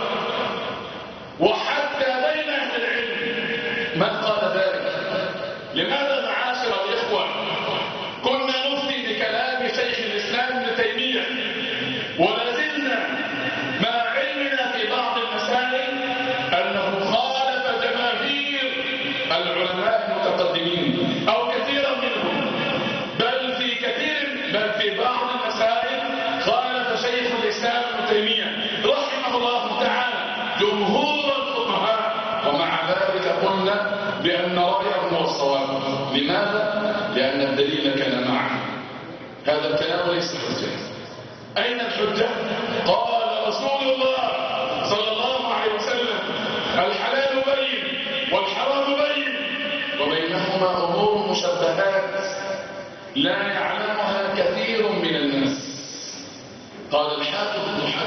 وحتى بين أهل العلم. من قال ذلك؟ لماذا معاشر الإخوة كنا نفتي بكلام شيخ الإسلام ابن تيمية ولازلنا مع علمنا في بعض المسائل أنه خالف جماهير العلماء المتقدمين أو كثيرا منهم، بل في بعض المسائل خالف شيخ الإسلام ابن تيمية رحمه الله تعالى جمهور الفقهاء، ومع ذلك قلنا بأن رأيه هو الصواب. لماذا؟ لأن الدليل كان معه. هذا الكلام ليس حجة. أين الحجة؟ قال رسول الله صلى الله عليه وسلم الحلال بين والحرام بين وبينهما أمور مشبهات لا يعلمها كثير من الناس. قال الحافظ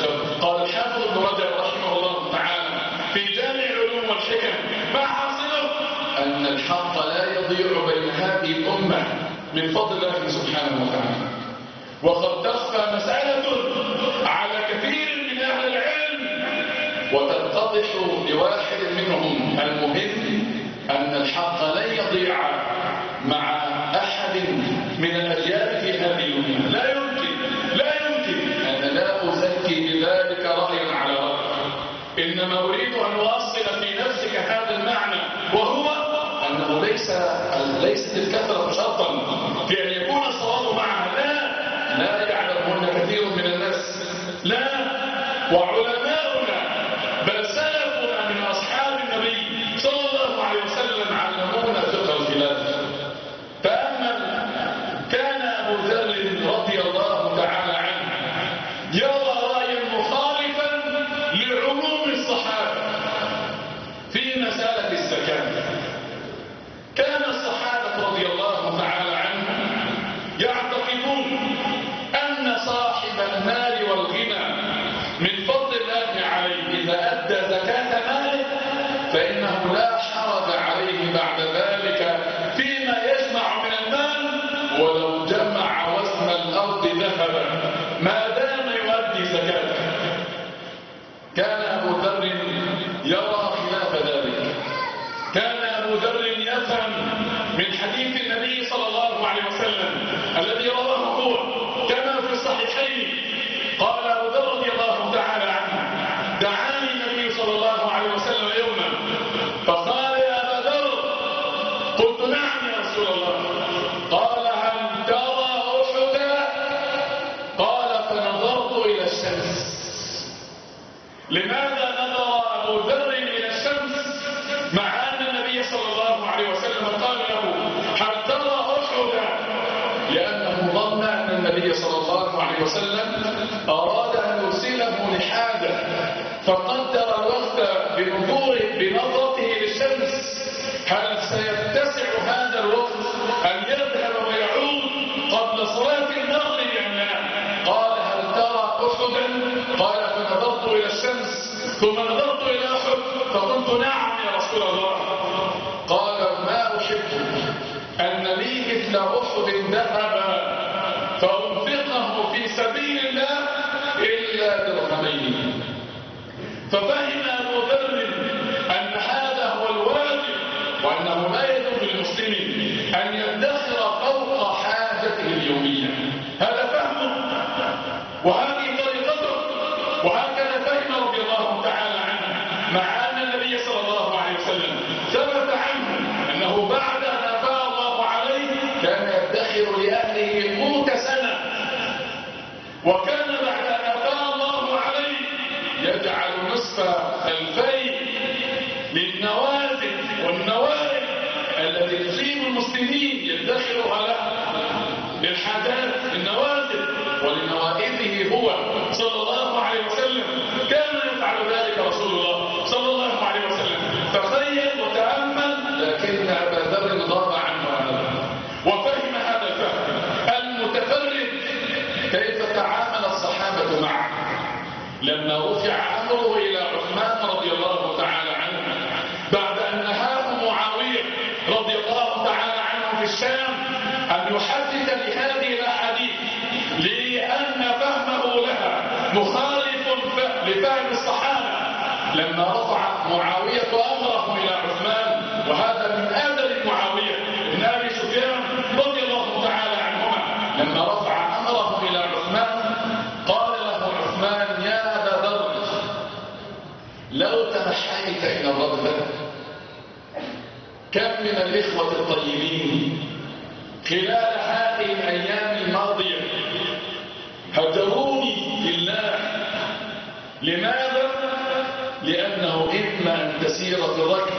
ابن رجب رحمه الله تعالى في جامع العلوم والحكم ما حاصله أن الحق لا يضيع بين هذه الأمة من فضل الله سبحانه وتعالى. وقد تخفى مسألة على كثير من أهل العلم وتتضح لواحد منهم. المهم أن الحق لن يضيع مع أحد من الأجيال في هذه الأمة. لا يمكن أنا لا أزكي بذلك رأيا على رأي، إنما أريد أن أوصل في نفسك هذا المعنى، وهو أنه ليست الكثرة شرطا في أن يكون الصواب معها. لا يعلمون كثير من الناس، لا. وعلماؤنا بل سلفنا من أصحاب النبي صلى الله عليه وسلم علمونا فقه الخلاف. فأما كان أبو ذر رضي الله تعالى عنه يرى رأيا مخالفا لعموم الصحابة في مسألة الزكاة، من فضل الله عليه إذا أدى زكاة ماله فإنه لا حرج عليه بعد ذلك فيما يجمع من المال ولو جمع وزن الأرض ذهبا ما دام يؤدي زكاته. كان أبو ذر يرى خلاف ذلك. كان أبو ذر يفهم من حديث النبي صلى الله عليه وسلم الذي رواه هو كما في الصحيحين. قال أبو ذر رضي الله تعالى عنه: دعاني النبي صلى الله عليه وسلم يوما فقال: يا أبا ذر. قلت: نعم يا رسول الله. قال: هل ترى أحدا؟ قال: فنظرت إلى الشمس. لماذا نظر أبو ذر إلى الشمس مع أن النبي صلى الله عليه وسلم قال له: هل ترى أحدا؟ لأنه ظن أن النبي صلى الله عليه وسلم أراد أن يرسله لحاجة فقدر الوقت بنظرته للشمس. هل سيتسع هذا الوقت أن يذهب ويعود قبل صلاة المغرب أم لا؟ قال: هل ترى أحدا؟ قال: فنظرت إلى الشمس ثم نظرت إلى أحد فقلت: نعم يا رسول الله. قال: ما أحب أن لي مثل أحد ذهبا فأنفقه في سبيل الله إلا درهمين. ففهم أبو ذر أن هذا هو الواجب وأنه لا يجوز للمسلم أن يدخر فوق حاجته اليومية. هذا فهمه وهذه طريقته وهكذا فهم رضي الله تعالى عنه، مع أن النبي صلى الله عليه وسلم ثبت عنه أنه بعد أن أفاء الله عليه كان يدخر لأهله قوت سنة، وكان بعد أن أفاء الله عليه يجعل نصف الفيء للنوازل والنوائب التي تصيب المسلمين يدخرها له للحاجات النوازل ولنوائبه هو صلى الله عليه وسلم. كان يفعل ذلك رسول الله صلى الله عليه وسلم. تخيل وتأمل، لكن أبا ذر غاب عنه هذا وفهم هذا الفهم المتفرد. كيف تعامل الصحابة معه لما رفع أمره إلى عثمان رضي الله تعالى عنه بعد أن نهاه معاوية رضي الله تعالى عنه في الشام أن يحدث بهذه الأحاديث لأن فهمه لها مخالف لفهم الصحابة. لما رفع معاوية أمره إلى عثمان، وهذا من آدب معاوية بن أبي سفيان رضي الله تعالى عنهما، لما رفع أمره إلى عثمان قال له عثمان: يا أبا ذر، لو تنحيت إلى الرغبة. كم من الإخوة الطيبين خلال هذه الأيام الماضية هجروني لله. لماذا؟ لأنه إما أن تسير في الركب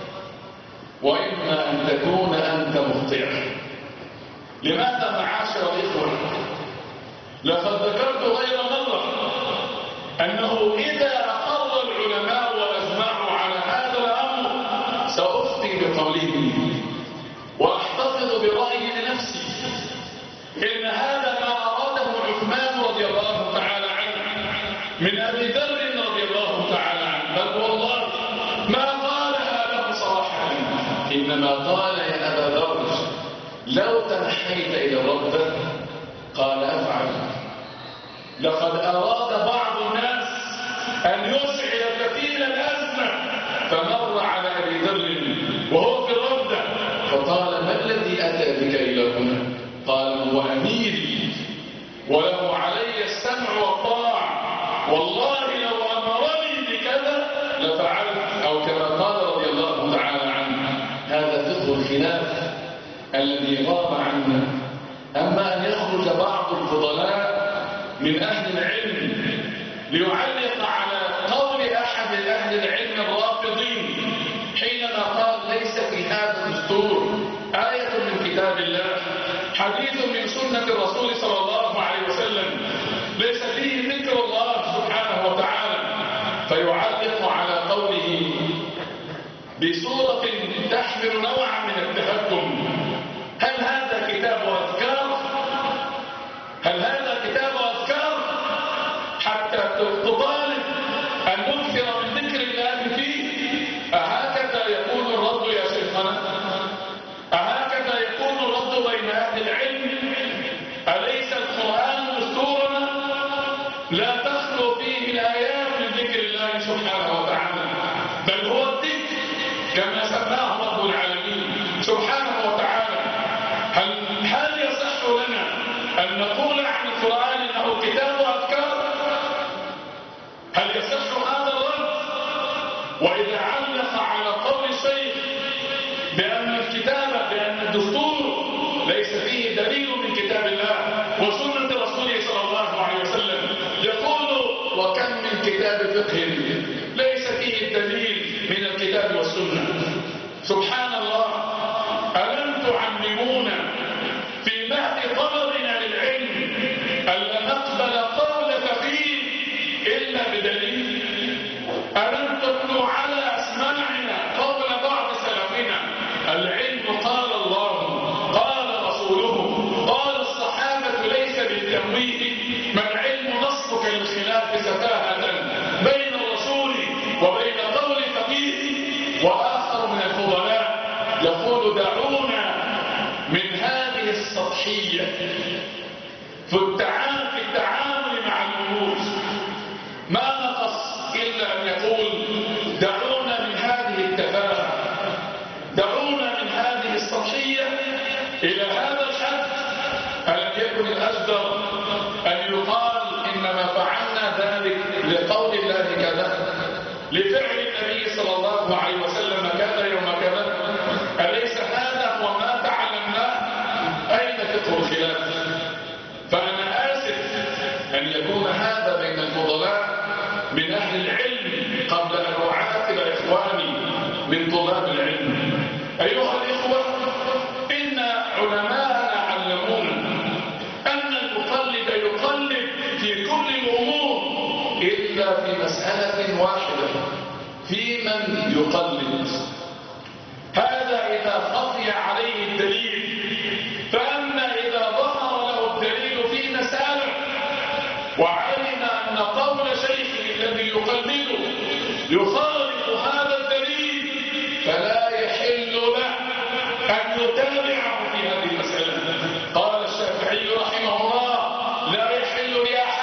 وإما أن تكون أنت مخطئا. لماذا معاشر الإخوة؟ لقد ذكرت غير مرة أنه إذا أقر العلماء وأجمعوا على هذا الأمر سأفتي بقولهم وأحتفظ برأيي لنفسي. إن هذا ما أراده عثمان رضي الله تعالى عنه من أبي ذر رضي الله تعالى عنه، بل والله ما قالها له صراحة، إنما قال: يا أبا ذر، لو تنحيت إلى الرغبة. قال: أفعل. لقد أراد بعض الناس أن يشعل فتيل الأزمة فمر على أبي ذر وهو في الرغبة فقال: ما الذي أتى بك إلى هنا؟ قال: هو أميري وله علي السمع والطاعة، والله لو أمرني بكذا لفعلت، أو كما قال رضي الله تعالى عنه. هذا فقه الخلاف الذي غاب عنا. أما أن يخرج بعض الفضلاء من أهل العلم ليعلق على قول أحد أهل العلم الرافضين حينما قال: ليس في هذا الدستور آية من كتاب الله، حديث من سنة الرسول صلى الله عليه وسلم، ليس فيه ذكر الله سبحانه وتعالى، فيعلق على قوله بصورة تحمل نوعا من التهكم. هل هذا كتاب أذكار؟ هل هذا كتاب أذكار حتى تطالب أن نكثر من ذكر الله فيه. أهكذا يكون الرد يا شيخنا؟ أهكذا يكون الرد بين أهل العلم؟ أليس القرآن دستورنا لا تخلو فيه الآيات من ذكر الله سبحانه وتعالى، بل هو الذكر كما سماه رب العالمين سبحانه وتعالى. هل يصح لنا أن نقول عن القرآن أنه كتاب أذكار؟ هل يصح هذا الرد؟ وإذا علق على قول الشيخ بأن الكتاب بأن الدستور ليس فيه دليل من كتاب الله وسنة رسوله صلى الله عليه وسلم، يقول وكم من كتاب فقه ليس فيه الدليل من الكتاب والسنة. سبحان الله، ألم تعلمون في مهد طلبنا للعلم ألا نقبل قول فقيه إلا بدليل؟ ألم تتلو على أسماعنا قول بعض سلفنا العلم قال الله قال رسوله قال الصحابة ليس بالتمويه، ما العلم نصك للخلاف سفاهة بين الرسول وبين قول فقيه؟ وآخر من الفضلاء يقول دعونا من هذه السطحية في التعامل مع الأمور، ما نقص إلا أن يقول دعونا من هذه التفاهة، دعونا من هذه السطحية إلى هذا الحد. ألم يكن الأجدر أن يقال إنما فعلنا ذلك لقول الله كذا، لفعل النبي صلى الله عليه وسلم كذا يوم كذا؟ أليس هذا هو ما تعلمناه؟ أين فقه الخلاف؟ فأنا آسف أن يكون هذا بين الفضلاء من أهل العلم قبل أن أعاتب إخواني من طلاب العلم. أيها الإخوة، إن علماءنا علمونا أن المقلد يقلد في كل الأمور إلا في مسألة واحدة، في من يقلد. هذا إذا خفي عليه الدليل، فأما إذا ظهر له الدليل في مسألة وعلم أن قول شيخه الذي يقلده يخالف هذا الدليل، فلا يحل له أن يتابعه في هذه المسألة. قال الشافعي رحمه الله لا يحل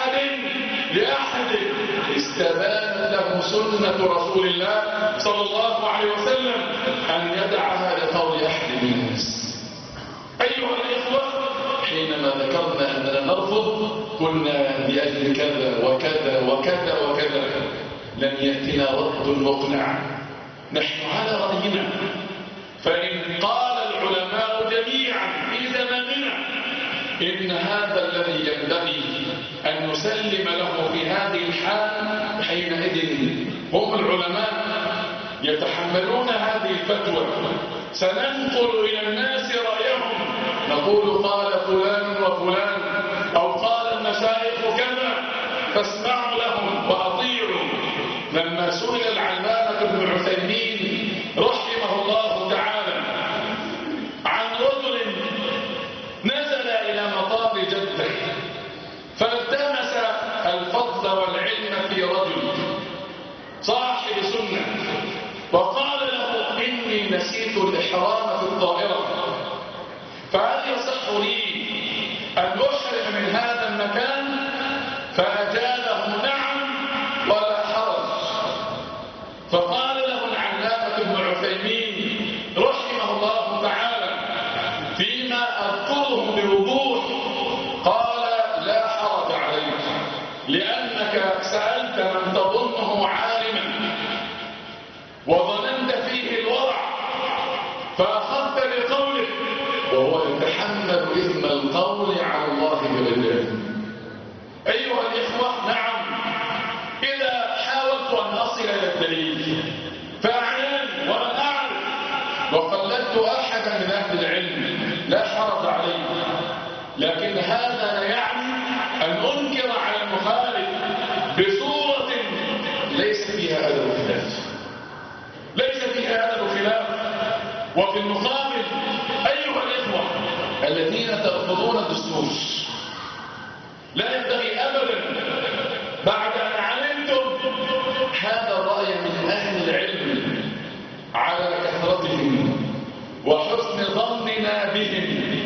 لأحد استبانت له سنة رسول الله صلى الله عليه وسلم أن يدعها لقول أحد من الناس. أيها الإخوة، حينما ذكرنا أننا نرفض قلنا لأجل كذا وكذا وكذا وكذا، لم يأتنا رد مقنع. نحن على رأينا، فإن قال العلماء جميعا في زماننا إن هذا الذي ينبغي أن نسلم له في هذه الحال، حينئذ هم العلماء يتحملون هذه الفتوى. سننقل إلى الناس رأيهم، نقول قال فلان وفلان أو قال المشايخ كذا، فاسمعوا لهم وأطيعوا. لما سئل العلامة ابن عثيمين رحمه الله تعالى عن رجل نزل إلى مطار جدة فالتمس الفضل والعلم في رجل صاحب سنة، وقال له إني نسيت الإحرام في الطائرة، فهل يصح لي أن أحرم من هذا المكان؟ فأجابه نعم ولا حرج. فقال له العلامة ابن عثيمين رحمه الله تعالى فيما أذكره بوضوح، قال لا حرج عليك، لأنك سألت من تظنه عالما وظننت فيه الورع فأخذت بقوله، وهو يتحمل إثم القول على الله بغيره. أيها الإخوة، نعم، إذا حاولت أن أصل إلى الدليل فأعلم وأن أعرف وقلدت أحدا من أهل العلم لا حرج عليه، لكن هذا لا يعني أن أنكر على المخالف بصورة ليس فيها أدب خلاف، ليس فيها أدب خلاف. وفي المقابل أيها الإخوة الذين ترفضون الدستور، لا ينبغي أبدا بعد أن بهم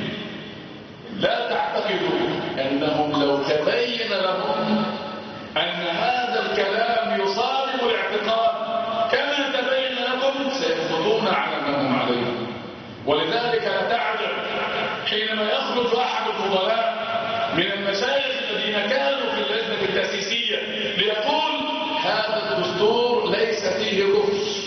لا تعتقدوا أنهم لو تبين لهم أن هذا الكلام يصادم الاعتقاد كما تبين لكم سيفوتون على ما هم عليه. ولذلك لا تعجب حينما يخرج أحد الفضلاء من المشايخ الذين كانوا في اللجنة التأسيسية ليقول هذا الدستور ليس فيه كفر.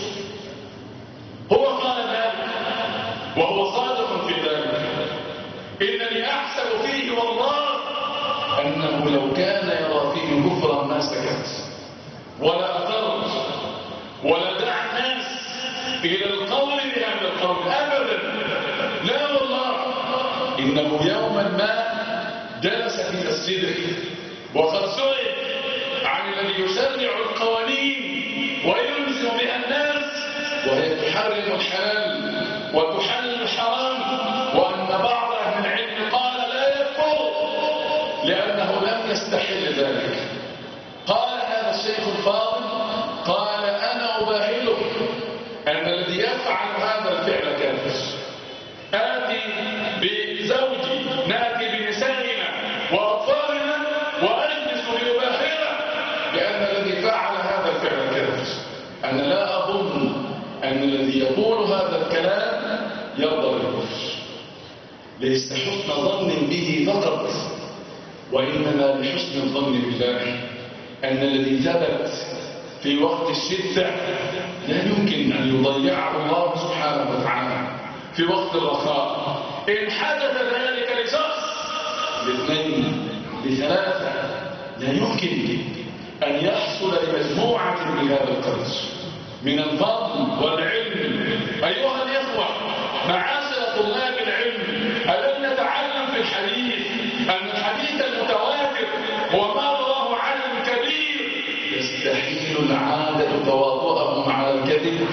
هو قال ذلك وهو صادق في ذلك. إنني أحسب فيه والله أنه لو كان يرى فيه كفرا ما سكت ولا أقر ولا دعا الناس إلى القول بهذا القول أبدا. لا والله، إنه يوما ما جلس في مسجده وقد سئل عن الذي يشرع القوانين ويلزم بها الناس وهي تحرم الحلال وتحل الحرام، وأن بعض أهل العلم قال لا يكفر لأنه لم يستحل ذلك. قال هذا الشيخ الفاضل قال أنا أباهلك أن الذي يفعل هذا الفعل كافر. آتي بزوجي نأتي بنسائنا وأطفالنا وأجلس لأباهله لأن الذي فعل هذا الفعل كافر. أنا لا أظن أن الذي يقول هذا الكلام يرضى بالكفر ليس حسن ظن به فقط، وإنما لحسن الظن بالله أن الذي ثبت في وقت الشدة لا يمكن أن يضيعه الله سبحانه وتعالى في وقت الرخاء. إن حدث ذلك لشخص لاثنين لثلاثة لا يمكن أن يحصل لمجموعة بهذا القدر من الفضل والعلم. أيها الإخوة معاشر طلاب العلم، ألم نتعلم في الحديث أن الحديث المتواتر هو ما رواه عالم كبير يستحيل العادة تواطؤهم على الكذب،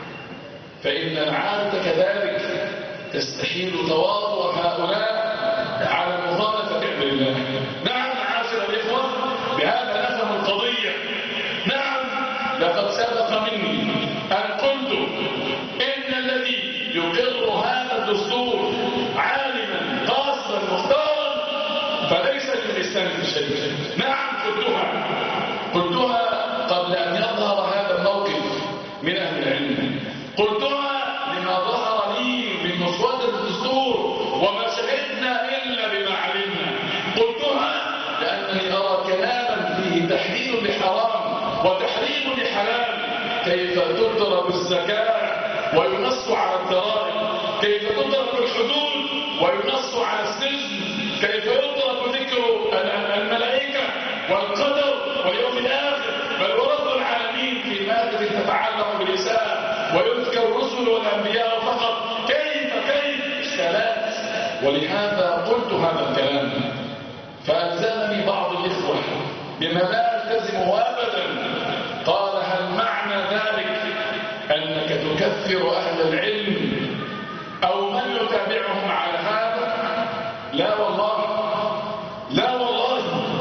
فإن العادة كذلك تستحيل تواطؤ هؤلاء على مخالفة أمر الله. نعم معاشر الإخوة بهذا نفهم القضية. نعم لقد سبق مني أن قلت إن الذي يقر هذا الدستور عالما قاصدا مختارا فليس للإسلام في شيء. نعم قلتها قبل أن يظهر هذا الموقف من أهل العلم، قلتها لما ظهر لي من مسودة الدستور وما شهدنا إلا بما علمنا، قلتها لأنني أرى كلاما فيه تحليل لحرام وتحريم لحلال. كيف تضرب الزكاة وينص على الضرائب، كيف تضرب الحدود وينص على السجن، كيف يضرب ذكر الملائكة والقدر واليوم الآخر بل ورب العالمين في مادة تتعلق بالإسلام ويذكر الرسل والأنبياء فقط. كيف اشتالات. ولهذا قلت هذا الكلام فألزمني بعض الإخوة بما لا ألتزمه أبدا. قال هل معنى ذلك أنك تكفر أهل العلم أو من يتابعهم على هذا؟ لا والله، لا والله.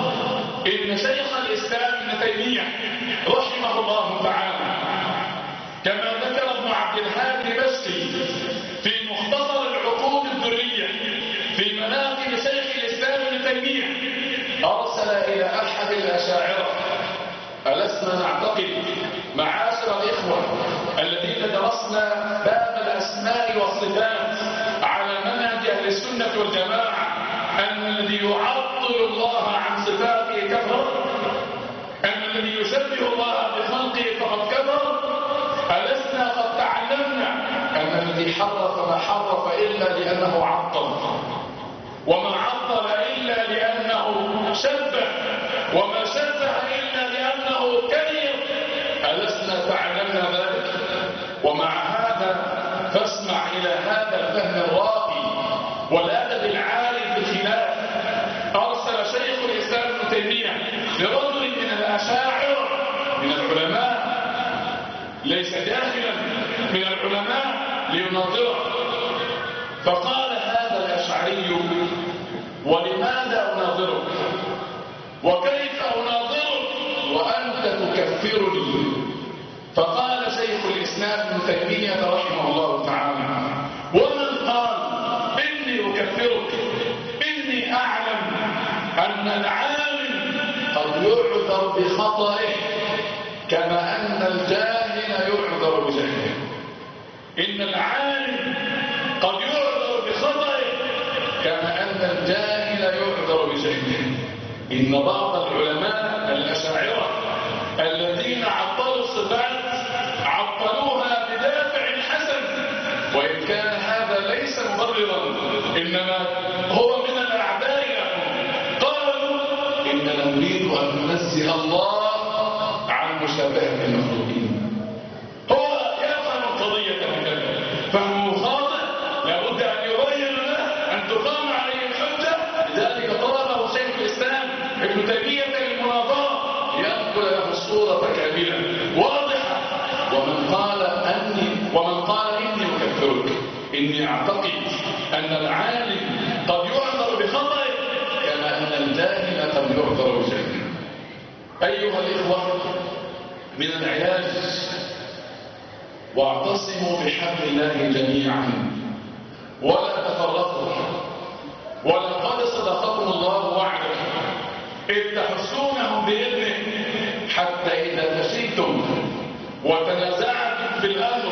إن شيخ الإسلام ابن تيمية رحمه الله تعالى كما ذكر ابن عبد الهادي المشري في مختصر العقود الدرية في مناقب شيخ الإسلام ابن تيمية أرسل إلى أحد الأشاعرة: ألسنا نعتقد معاشر الإخوة الذين درسنا باب الأسماء والصفات على منهج أهل السنة والجماعة أن الذي يعطل الله عن صفاته كفر، أن الذي يشبه الله بخلقه فقد كفر؟ ألسنا قد تعلمنا أن الذي حرف ما حرف إلا لأنه عطل، وما عطل إلا لأنه شبه، وما شبه إلا لأنه كريم؟ ألسنا تعلمنا ذلك؟ ومع هذا فاسمع إلى هذا الفهم الراقي والأدب العالي في الخلاف. أرسل شيخ الإسلام ابن تيمية لرجل من الأشاعرة من العلماء، ليس داخلا من العلماء، ليناظره. فقال هذا الأشعري: ولماذا أناظرك؟ وكيف أناظرك وأنت تكفرني؟ فقال شيخ الإسلام ابن تيمية رحمه الله تعالى: ومن قال إن العالم قد يعذر بخطئه كما أن الجاهل يعذر بجهله. إن العالم قد يعذر بخطئه كما أن الجاهل يعذر بجهله. إن بعض العلماء الأشاعرة الذين عطلوا الصفات عطلوها بدافع حسن، وإن كان هذا ليس مبررا إنما هو من الأعداء لهم. قالوا إننا نريد أن ننزه الله عن مشابهة المخلوقين. هو يفهم القضية هكذا، فهو خاطئ، لابد أن يبين له أن تقام عليه الحجة. لذلك طلبه شيخ الإسلام ابن تيمية للمناظرة ينقل له الصورة كاملة واضحة. ومن قال إني أكفرك، إني أعتقد أن العالم قد يعذر بخطئه كما أن الجاهل قد يعذر بجهله. أيها الإخوة، من العلاج واعتصموا بحبل الله جميعا ولا تفرقوا، ولقد صدقكم الله وعده إذ تحسونهم بإذنه حتى إذا فشلتم وتنازعتم في الأمر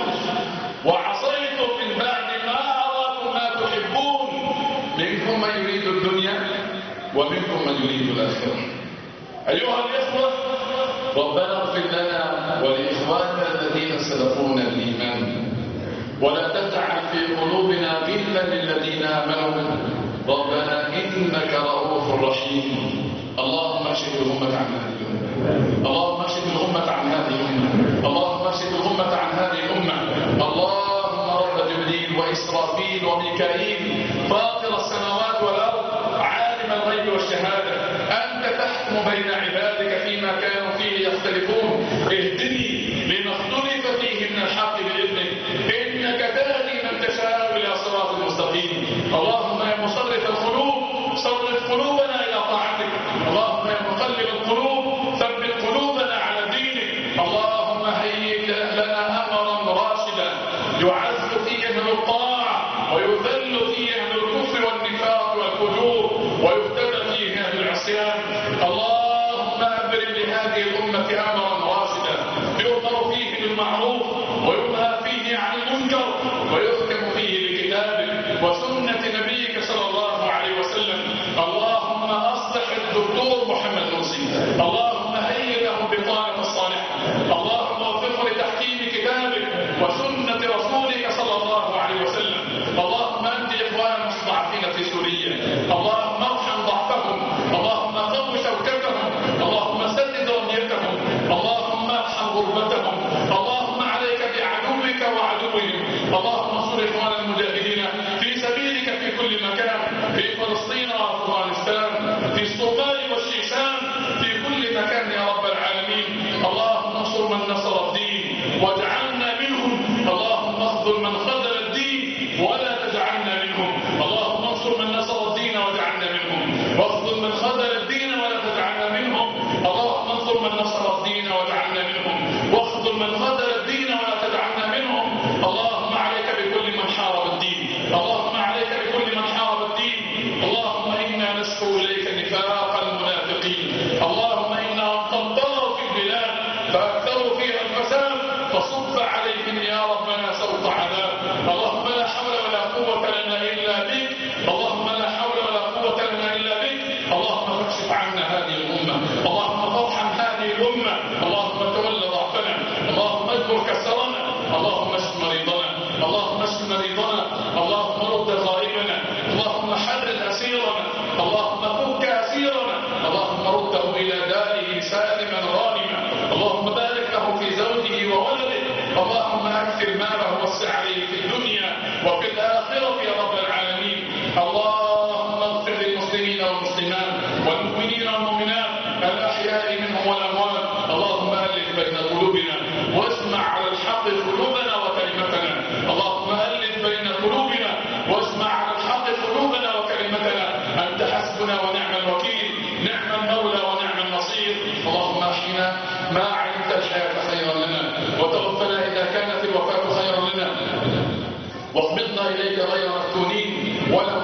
وعصيتم من بعد ما أراكم ما تحبون، منكم من يريد الدنيا ومنكم من يريد الآخرة. أيها الإخوة، ربنا اغفر لنا ولإخواننا الذين سبقونا بالإيمان، ولا تجعل في قلوبنا غلا للذين آمنوا، ربنا إنك رؤوف رحيم. اللهم اشف الأمة عن هذه الأمة، اللهم اشف الأمة عن هذه الأمة، اللهم اشف الأمة عن هذه الأمة. اللهم رب جبريل وإسرافيل وميكائيل فاطر السماوات والأرض عالم الغيب والشهادة، أنت تحكم بين عبادك فيما كانوا فيه يختلفون. اهدني لما اختلف فيه من الحق بإذنك، إنك تهدي من تشاء إلى صراط مستقيم. اللهم يا مصرف القلوب صرف قلوبنا إلى طاعتك، اللهم يا مقلب القلوب ثبت قلوبنا على دينك. اللهم هيئ لنا أمرا راشدا يعز فيه من الطاعة ويذل فيه من الكفر والنفاق والفجور ويهتدى فيه من العصيان. اللهم أبرم لهذه الأمة أمرا راشدا يؤمر فيه بالمعروف وينهى فيه عن المنكر ويحكم فيه بكتابك وسنة نبيك صلى الله عليه وسلم. اللهم أصلح الدكتور محمد مرسي، اللهم هيئ له البطانة الصالحة، اللهم وفقه لتحكيم كتابك وسنة رسولك صلى الله عليه وسلم. اللهم أنت إخوان المستضعفين في سوريا، اللهم ارحم ضعفهم، اللهم قو شوكتهم، اللهم سدد رميتهم، اللهم ارحم غربتهم. اللهم عليك بعدوك وعدوهم، اللهم انصر إخوان المجاهدين في سبيلك في كل مكان، في فلسطين وأفغانستان، في الصومال والشيشان، في كل مكان يا رب العالمين. اللهم انصر من نصر الدين واجعلنا منهم، اللهم اخذل من خذل الدين ولا تجعلنا منهم. اللهم انصر من نصر الدين واجعلنا منهم، واخذل من خذل الدين ولا تجعلنا منهم. اللهم انصر من نصر الدين واجعلنا منهم، واخذل من خذل الدين ولا تجعلنا منهم. اللهم عليك بكل من حارب الدين، اللهم عليك بكل من حارب الدين. اللهم إنا نشكو إليك نفاق المنافقين، اللهم إنهم قد طغوا في البلاد فأكثروا فيها الفساد فصب عليهم يا ربنا سوط عذاب. اللهم لا حول ولا قوة لنا إلا بك، اللهم لا حول ولا قوة لنا إلا بك. اللهم فاكشف عنا هذه الأمة، اللهم فارحم هذه الأمة، اللهم تولى ضعفنا، اللهم اجبر كسرنا، اللهم اشف مريضنا، اللهم اشف مريضنا، اللهم رد غائبنا، اللهم حرر أسيرنا، اللهم فك أسيرنا، اللهم رده إلى داره سالما غانما، اللهم بارك له في زوجه وولده، اللهم أكثر ماله ووسع عليه في الدنيا وفي الآخرة يا رب العالمين. اللهم اغفر للمسلمين والمسلمات والمؤمنين والمؤمنات الأحياء منهم والأموات. اللهم ألف بين قلوبنا واجمع على الحق قلوبنا وكلمتنا، اللهم ألف بين قلوبنا واجمع على الحق قلوبنا وكلمتنا. أنت حسبنا ونعم الوكيل، نعم المولى ونعم النصير. اللهم أحينا ما علمت الحياة خيرا لنا، وتوفنا إذا كانت الوفاة خيرا لنا، واقبضنا إليك غير مفتونين ولا